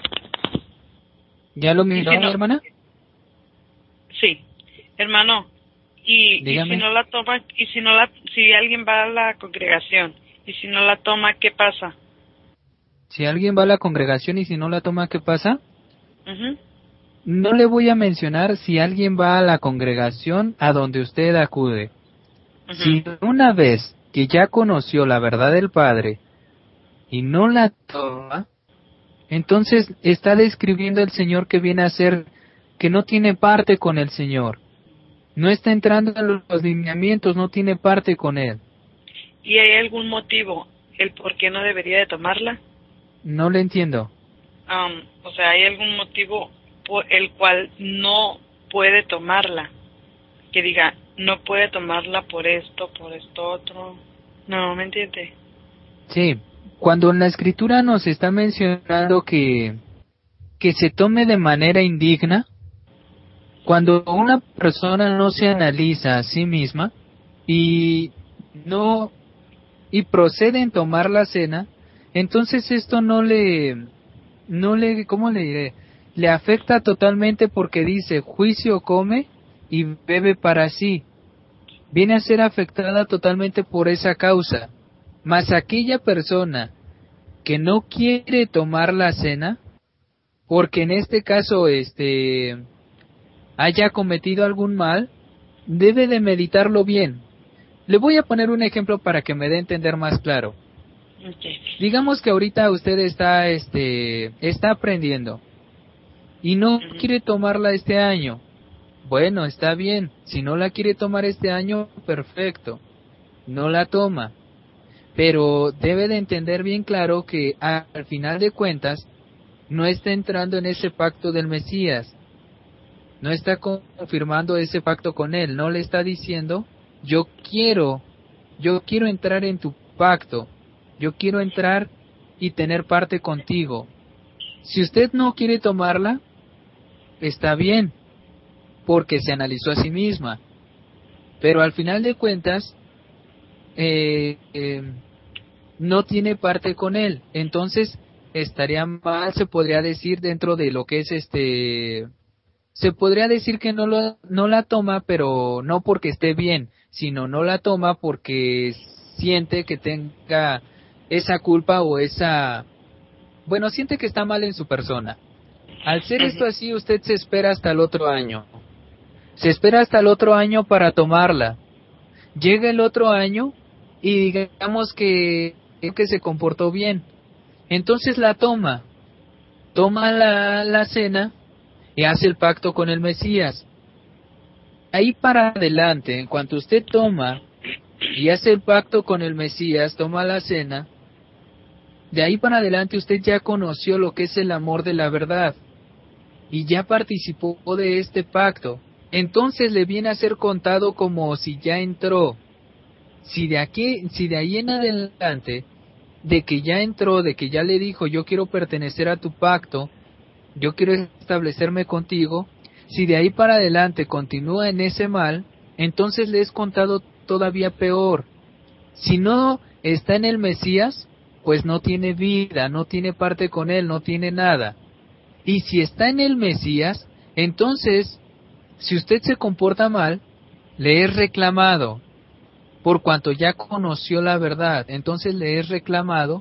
¿Ya lo
Y
miró,
si
mi
no,
hermana?
sí, hermano. Y, y si
Dígame.
no la toma, y si no la, si alguien va a la congregación y si no la toma, ¿qué pasa?
Si alguien va a la congregación y si no la toma, ¿qué pasa?
Ujú.
No le voy a mencionar si alguien va a la congregación a donde usted acude. Si
Ujú.
una vez que ya conoció la verdad del Padre y no la toma, entonces está describiendo el Señor que viene a ser que no tiene parte con el Señor. No está entrando en los lineamientos, no tiene parte con Él.
¿Y hay algún motivo el por qué no debería de tomarla?
No le entiendo.
Um, o sea, ¿hay algún motivo por el cual no puede tomarla? Que diga, no puede tomarla por esto, por esto otro. No, ¿me entiende?
Sí, cuando en la Escritura nos está mencionando que, que se tome de manera indigna, cuando una persona no se analiza a sí misma y no y procede en tomar la cena, entonces esto no le no le ¿cómo le diré? Le afecta totalmente porque dice, juicio come y bebe para sí. viene a ser afectada totalmente por esa causa. Mas aquella persona que no quiere tomar la cena, porque en este caso este haya cometido algún mal, debe de meditarlo bien. Le voy a poner un ejemplo para que me dé a entender más claro.
Okay.
Digamos que ahorita usted está este está aprendiendo y no
Uh-huh.
quiere tomarla este año. Bueno, está bien. Si no la quiere tomar este año, perfecto. No la toma. Pero debe de entender bien claro que a, al final de cuentas no está entrando en ese pacto del Mesías. No está confirmando ese pacto con él. No le está diciendo, yo quiero, yo quiero entrar en tu pacto. Yo quiero entrar y tener parte contigo. Si usted no quiere tomarla, está bien, porque se analizó a sí misma. Pero al final de cuentas, eh, eh, no tiene parte con él. Entonces, estaría mal, se podría decir, dentro de lo que es este... Se podría decir que no, lo, no la toma, pero no porque esté bien, sino no la toma porque siente que tenga esa culpa o esa... Bueno, siente que está mal en su persona. Al ser esto así, usted se espera hasta el otro año. Se espera hasta el otro año para tomarla. Llega el otro año y digamos que, que se comportó bien. Entonces la toma. Toma la, la cena y hace el pacto con el Mesías. Ahí para adelante, en cuanto usted toma y hace el pacto con el Mesías, toma la cena, de ahí para adelante usted ya conoció lo que es el amor de la verdad y ya participó de este pacto. Entonces le viene a ser contado como si ya entró. Si de aquí, si de ahí en adelante, de que ya entró, de que ya le dijo yo quiero pertenecer a tu pacto, yo quiero establecerme contigo, si de ahí para adelante continúa en ese mal, entonces le es contado todavía peor. Si no está en el Mesías, pues no tiene vida, no tiene parte con él, no tiene nada. Y si está en el Mesías, entonces, si usted se comporta mal, le es reclamado, por cuanto ya conoció la verdad, entonces le es reclamado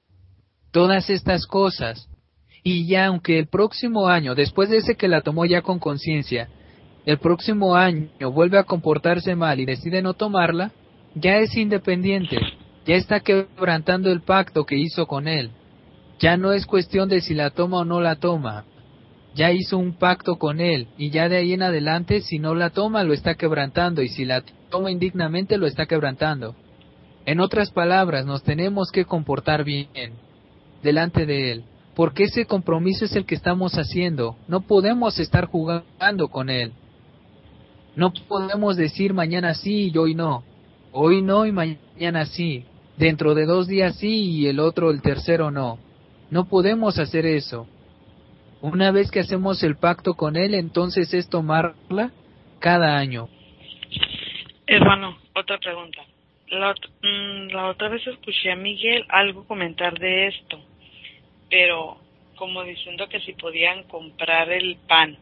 todas estas cosas. Y ya aunque el próximo año, después de ese que la tomó ya con conciencia, el próximo año vuelve a comportarse mal y decide no tomarla, ya es independiente, ya está quebrantando el pacto que hizo con él. Ya no es cuestión de si la toma o no la toma. Ya hizo un pacto con él y ya de ahí en adelante si no la toma lo está quebrantando y si la toma indignamente lo está quebrantando. En otras palabras, nos tenemos que comportar bien delante de él, porque ese compromiso es el que estamos haciendo. No podemos estar jugando con él. No podemos decir mañana sí y hoy no. Hoy no y mañana sí. Dentro de dos días sí y el otro, el tercero no. No podemos hacer eso. Una vez que hacemos el pacto con él, entonces es tomarla cada año.
Hermano, otra pregunta. La, ot- la otra vez escuché a Miguel algo comentar de esto, pero como diciendo que si podían comprar el pan.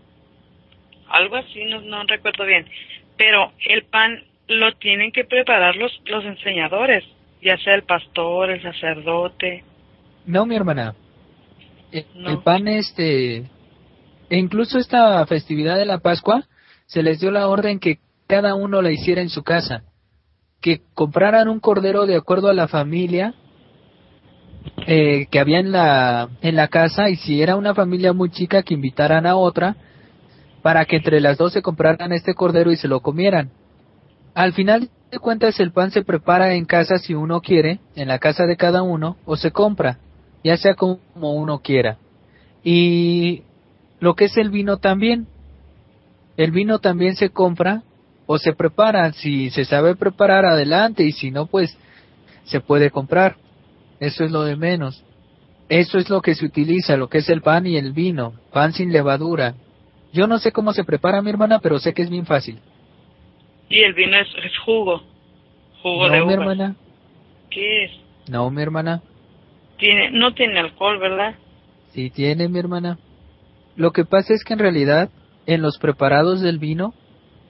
Algo así, no, no recuerdo bien. Pero el pan lo tienen que preparar los, los enseñadores, ya sea el pastor, el sacerdote.
No, mi hermana. El,
No.
el pan, este... E incluso esta festividad de la Pascua, se les dio la orden que cada uno la hiciera en su casa. Que compraran un cordero de acuerdo a la familia eh, que había en la, en la casa, y si era una familia muy chica, que invitaran a otra, para que entre las dos se compraran este cordero y se lo comieran. Al final de cuentas el pan se prepara en casa si uno quiere, en la casa de cada uno, o se compra, ya sea como uno quiera. Y lo que es el vino también, el vino también se compra o se prepara, si se sabe preparar adelante y si no pues se puede comprar, eso es lo de menos. Eso es lo que se utiliza, lo que es el pan y el vino, pan sin levadura. Yo no sé cómo se prepara, mi hermana, pero sé que es bien fácil.
Y el vino es, es jugo, jugo
No,
de
mi
uvas.
hermana.
¿Qué es?
No, mi hermana.
Tiene, no tiene alcohol, ¿verdad?
Sí tiene, mi hermana. Lo que pasa es que en realidad, en los preparados del vino,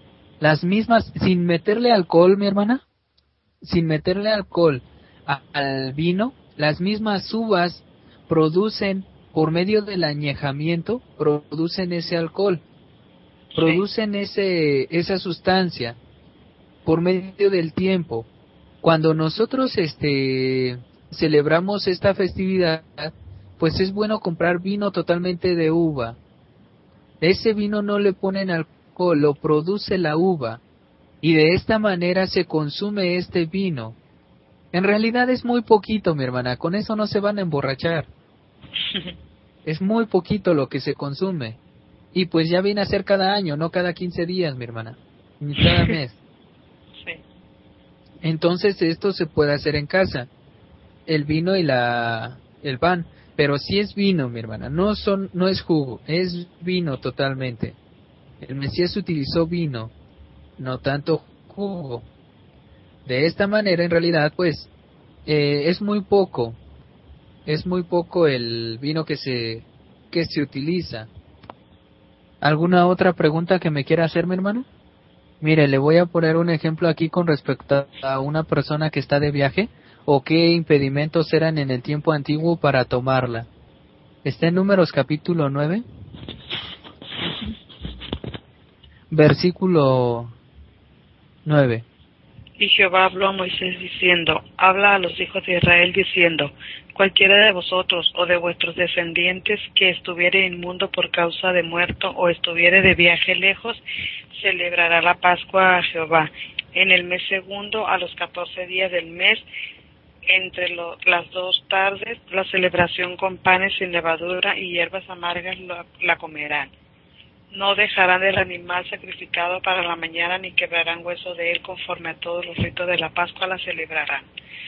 las mismas, sin meterle alcohol, mi hermana, sin meterle alcohol a, al vino, las mismas uvas producen, por medio del añejamiento, producen ese alcohol, producen sí. ese esa sustancia, por medio del tiempo. Cuando nosotros este celebramos esta festividad, pues es bueno comprar vino totalmente de uva. Ese vino no le ponen alcohol, lo produce la uva, y de esta manera se consume este vino. En realidad es muy poquito, mi hermana, con eso no se van a emborrachar. Es muy poquito lo que se consume. Y pues ya viene a ser cada año, no cada quince días, mi hermana, ni cada mes.
Sí.
Entonces esto se puede hacer en casa, el vino y la el pan. Pero si es vino, mi hermana, no son, no es jugo, es vino totalmente. El Mesías utilizó vino, no tanto jugo. De esta manera, en realidad, pues, eh, es muy poco, es muy poco el vino que se, que se utiliza. ¿Alguna otra pregunta que me quiera hacer, mi hermano? Mire, le voy a poner un ejemplo aquí con respecto a una persona que está de viaje, o qué impedimentos eran en el tiempo antiguo para tomarla. Está en Números capítulo nueve, versículo nueve.
Y Jehová habló a Moisés diciendo, habla a los hijos de Israel diciendo, cualquiera de vosotros o de vuestros descendientes que estuviere inmundo por causa de muerto o estuviere de viaje lejos, celebrará la Pascua a Jehová. En el mes segundo, a los catorce días del mes, entre lo, las dos tardes, la celebración con panes sin levadura y hierbas amargas la, la comerán. No dejarán del animal sacrificado para la mañana, ni quebrarán hueso de él, conforme a todos los ritos de la Pascua la celebrarán.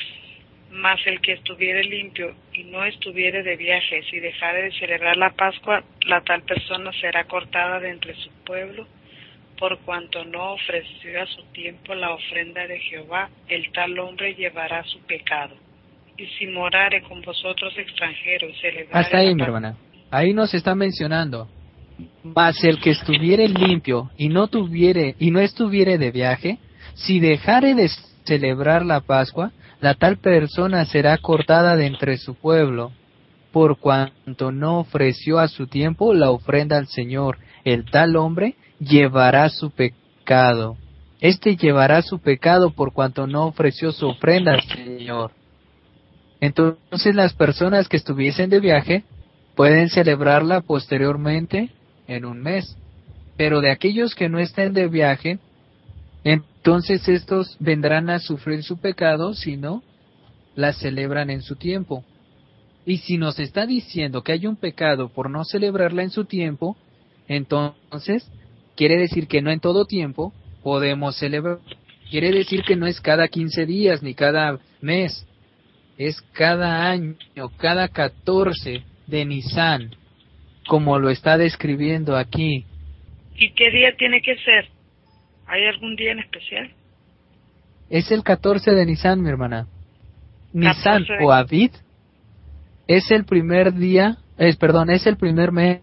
Mas el que estuviere limpio y no estuviere de viaje, si dejare de celebrar la Pascua, la tal persona será cortada de entre su pueblo, por cuanto no ofreció a su tiempo la ofrenda de Jehová, el tal hombre llevará su pecado. Y si morare con vosotros extranjeros y celebrare
hasta ahí,
la
mi hermana. Ahí nos está mencionando. Mas el que estuviere limpio y no tuviere y no estuviere de viaje, si dejare de celebrar la Pascua, la tal persona será cortada de entre su pueblo, por cuanto no ofreció a su tiempo la ofrenda al Señor. El tal hombre llevará su pecado. Este llevará su pecado por cuanto no ofreció su ofrenda al Señor. Entonces las personas que estuviesen de viaje pueden celebrarla posteriormente en un mes. Pero de aquellos que no estén de viaje, entonces estos vendrán a sufrir su pecado si no la celebran en su tiempo. Y si nos está diciendo que hay un pecado por no celebrarla en su tiempo, entonces quiere decir que no en todo tiempo podemos celebrar. Quiere decir que no es cada quince días ni cada mes, es cada año, cada catorce de Nisan, como lo está describiendo aquí.
¿Y qué día tiene que ser? ¿Hay algún día en especial?
Es el catorce de Nisan, mi hermana. Nisan
de...
o Aviv es el primer día, es perdón, es el primer mes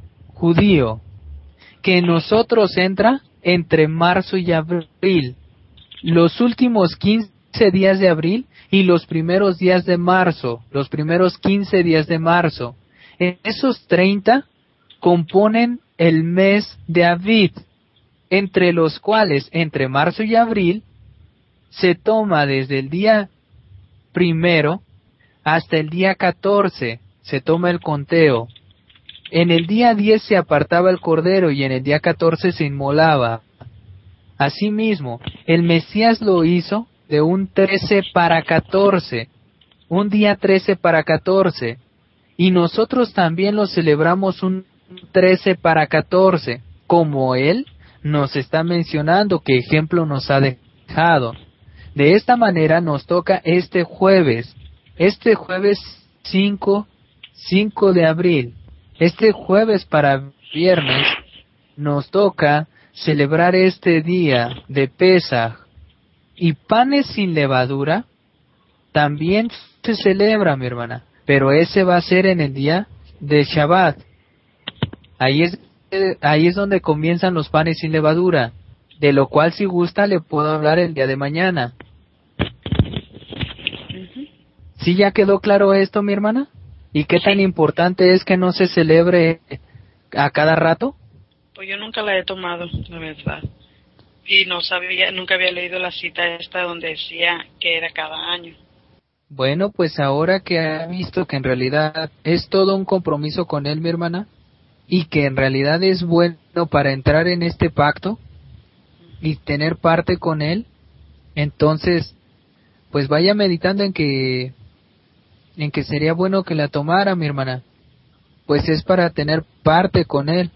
judío que nosotros entra entre marzo y abril. Los últimos quince días de abril y los primeros días de marzo, los primeros quince días de marzo. Esos treinta componen el mes de Aviv, entre los cuales, entre marzo y abril, se toma desde el día primero hasta el día catorce, se toma el conteo. En el día diez se apartaba el cordero y en el día catorce se inmolaba. Asimismo, el Mesías lo hizo de un trece para catorce, un día trece para catorce, y nosotros también lo celebramos un trece para catorce, como Él nos está mencionando, qué ejemplo nos ha dejado. De esta manera nos toca este jueves, este jueves cinco, cinco de abril, este jueves para viernes, nos toca celebrar este día de Pesaj. Y panes sin levadura también se celebra, mi hermana, pero ese va a ser en el día de Shabbat. Ahí es, ahí es donde comienzan los panes sin levadura. de lo cual si gusta le puedo hablar el día de mañana.
Ujú.
¿Sí ya quedó claro esto, mi hermana? ¿Y qué tan
Sí.
importante es que no se celebre a cada rato?
Pues yo nunca la he tomado, la verdad. Y no sabía, nunca había leído la cita esta donde decía que era cada año.
Bueno, pues ahora que ha visto que en realidad es todo un compromiso con él, mi hermana, y que en realidad es bueno para entrar en este pacto y tener parte con él, entonces, pues vaya meditando en que en que sería bueno que la tomara, mi hermana, pues es para tener parte con él,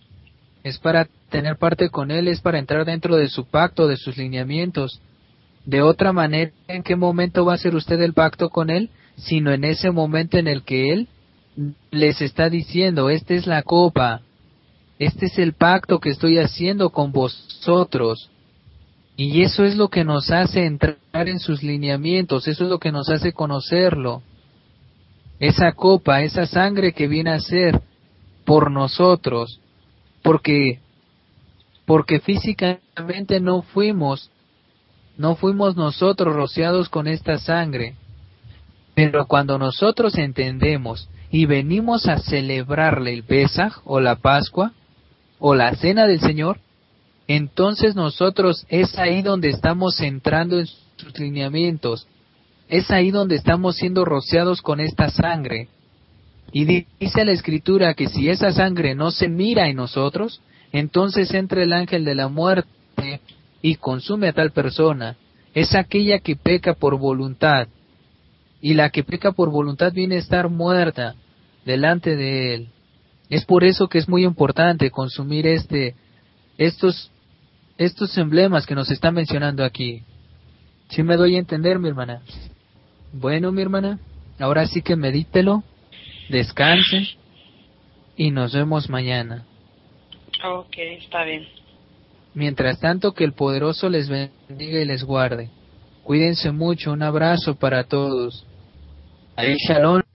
es para tener parte con él, es para entrar dentro de su pacto, de sus lineamientos. De otra manera, ¿en qué momento va a hacer usted el pacto con él? Sino en ese momento en el que él les está diciendo, esta es la copa, este es el pacto que estoy haciendo con vosotros. Y eso es lo que nos hace entrar en sus lineamientos, eso es lo que nos hace conocerlo. Esa copa, esa sangre que viene a ser por nosotros, porque porque físicamente no fuimos no fuimos nosotros rociados con esta sangre, pero cuando nosotros entendemos y venimos a celebrarle el Pesaj o la Pascua o la Cena del Señor, entonces nosotros es ahí donde estamos entrando en sus lineamientos, es ahí donde estamos siendo rociados con esta sangre. Y dice la Escritura que si esa sangre no se mira en nosotros, entonces entra el ángel de la muerte y consume a tal persona. Es aquella que peca por voluntad. Y la que peca por voluntad viene a estar muerta delante de él. Es por eso que es muy importante consumir este, estos, estos emblemas que nos está mencionando aquí. ¿Sí me doy a entender, mi hermana? Bueno, mi hermana, ahora sí que medítelo, descanse y nos vemos mañana.
Ok, está bien.
Mientras tanto, que el poderoso les bendiga y les guarde. Cuídense mucho, un abrazo para todos. Ahí, shalom.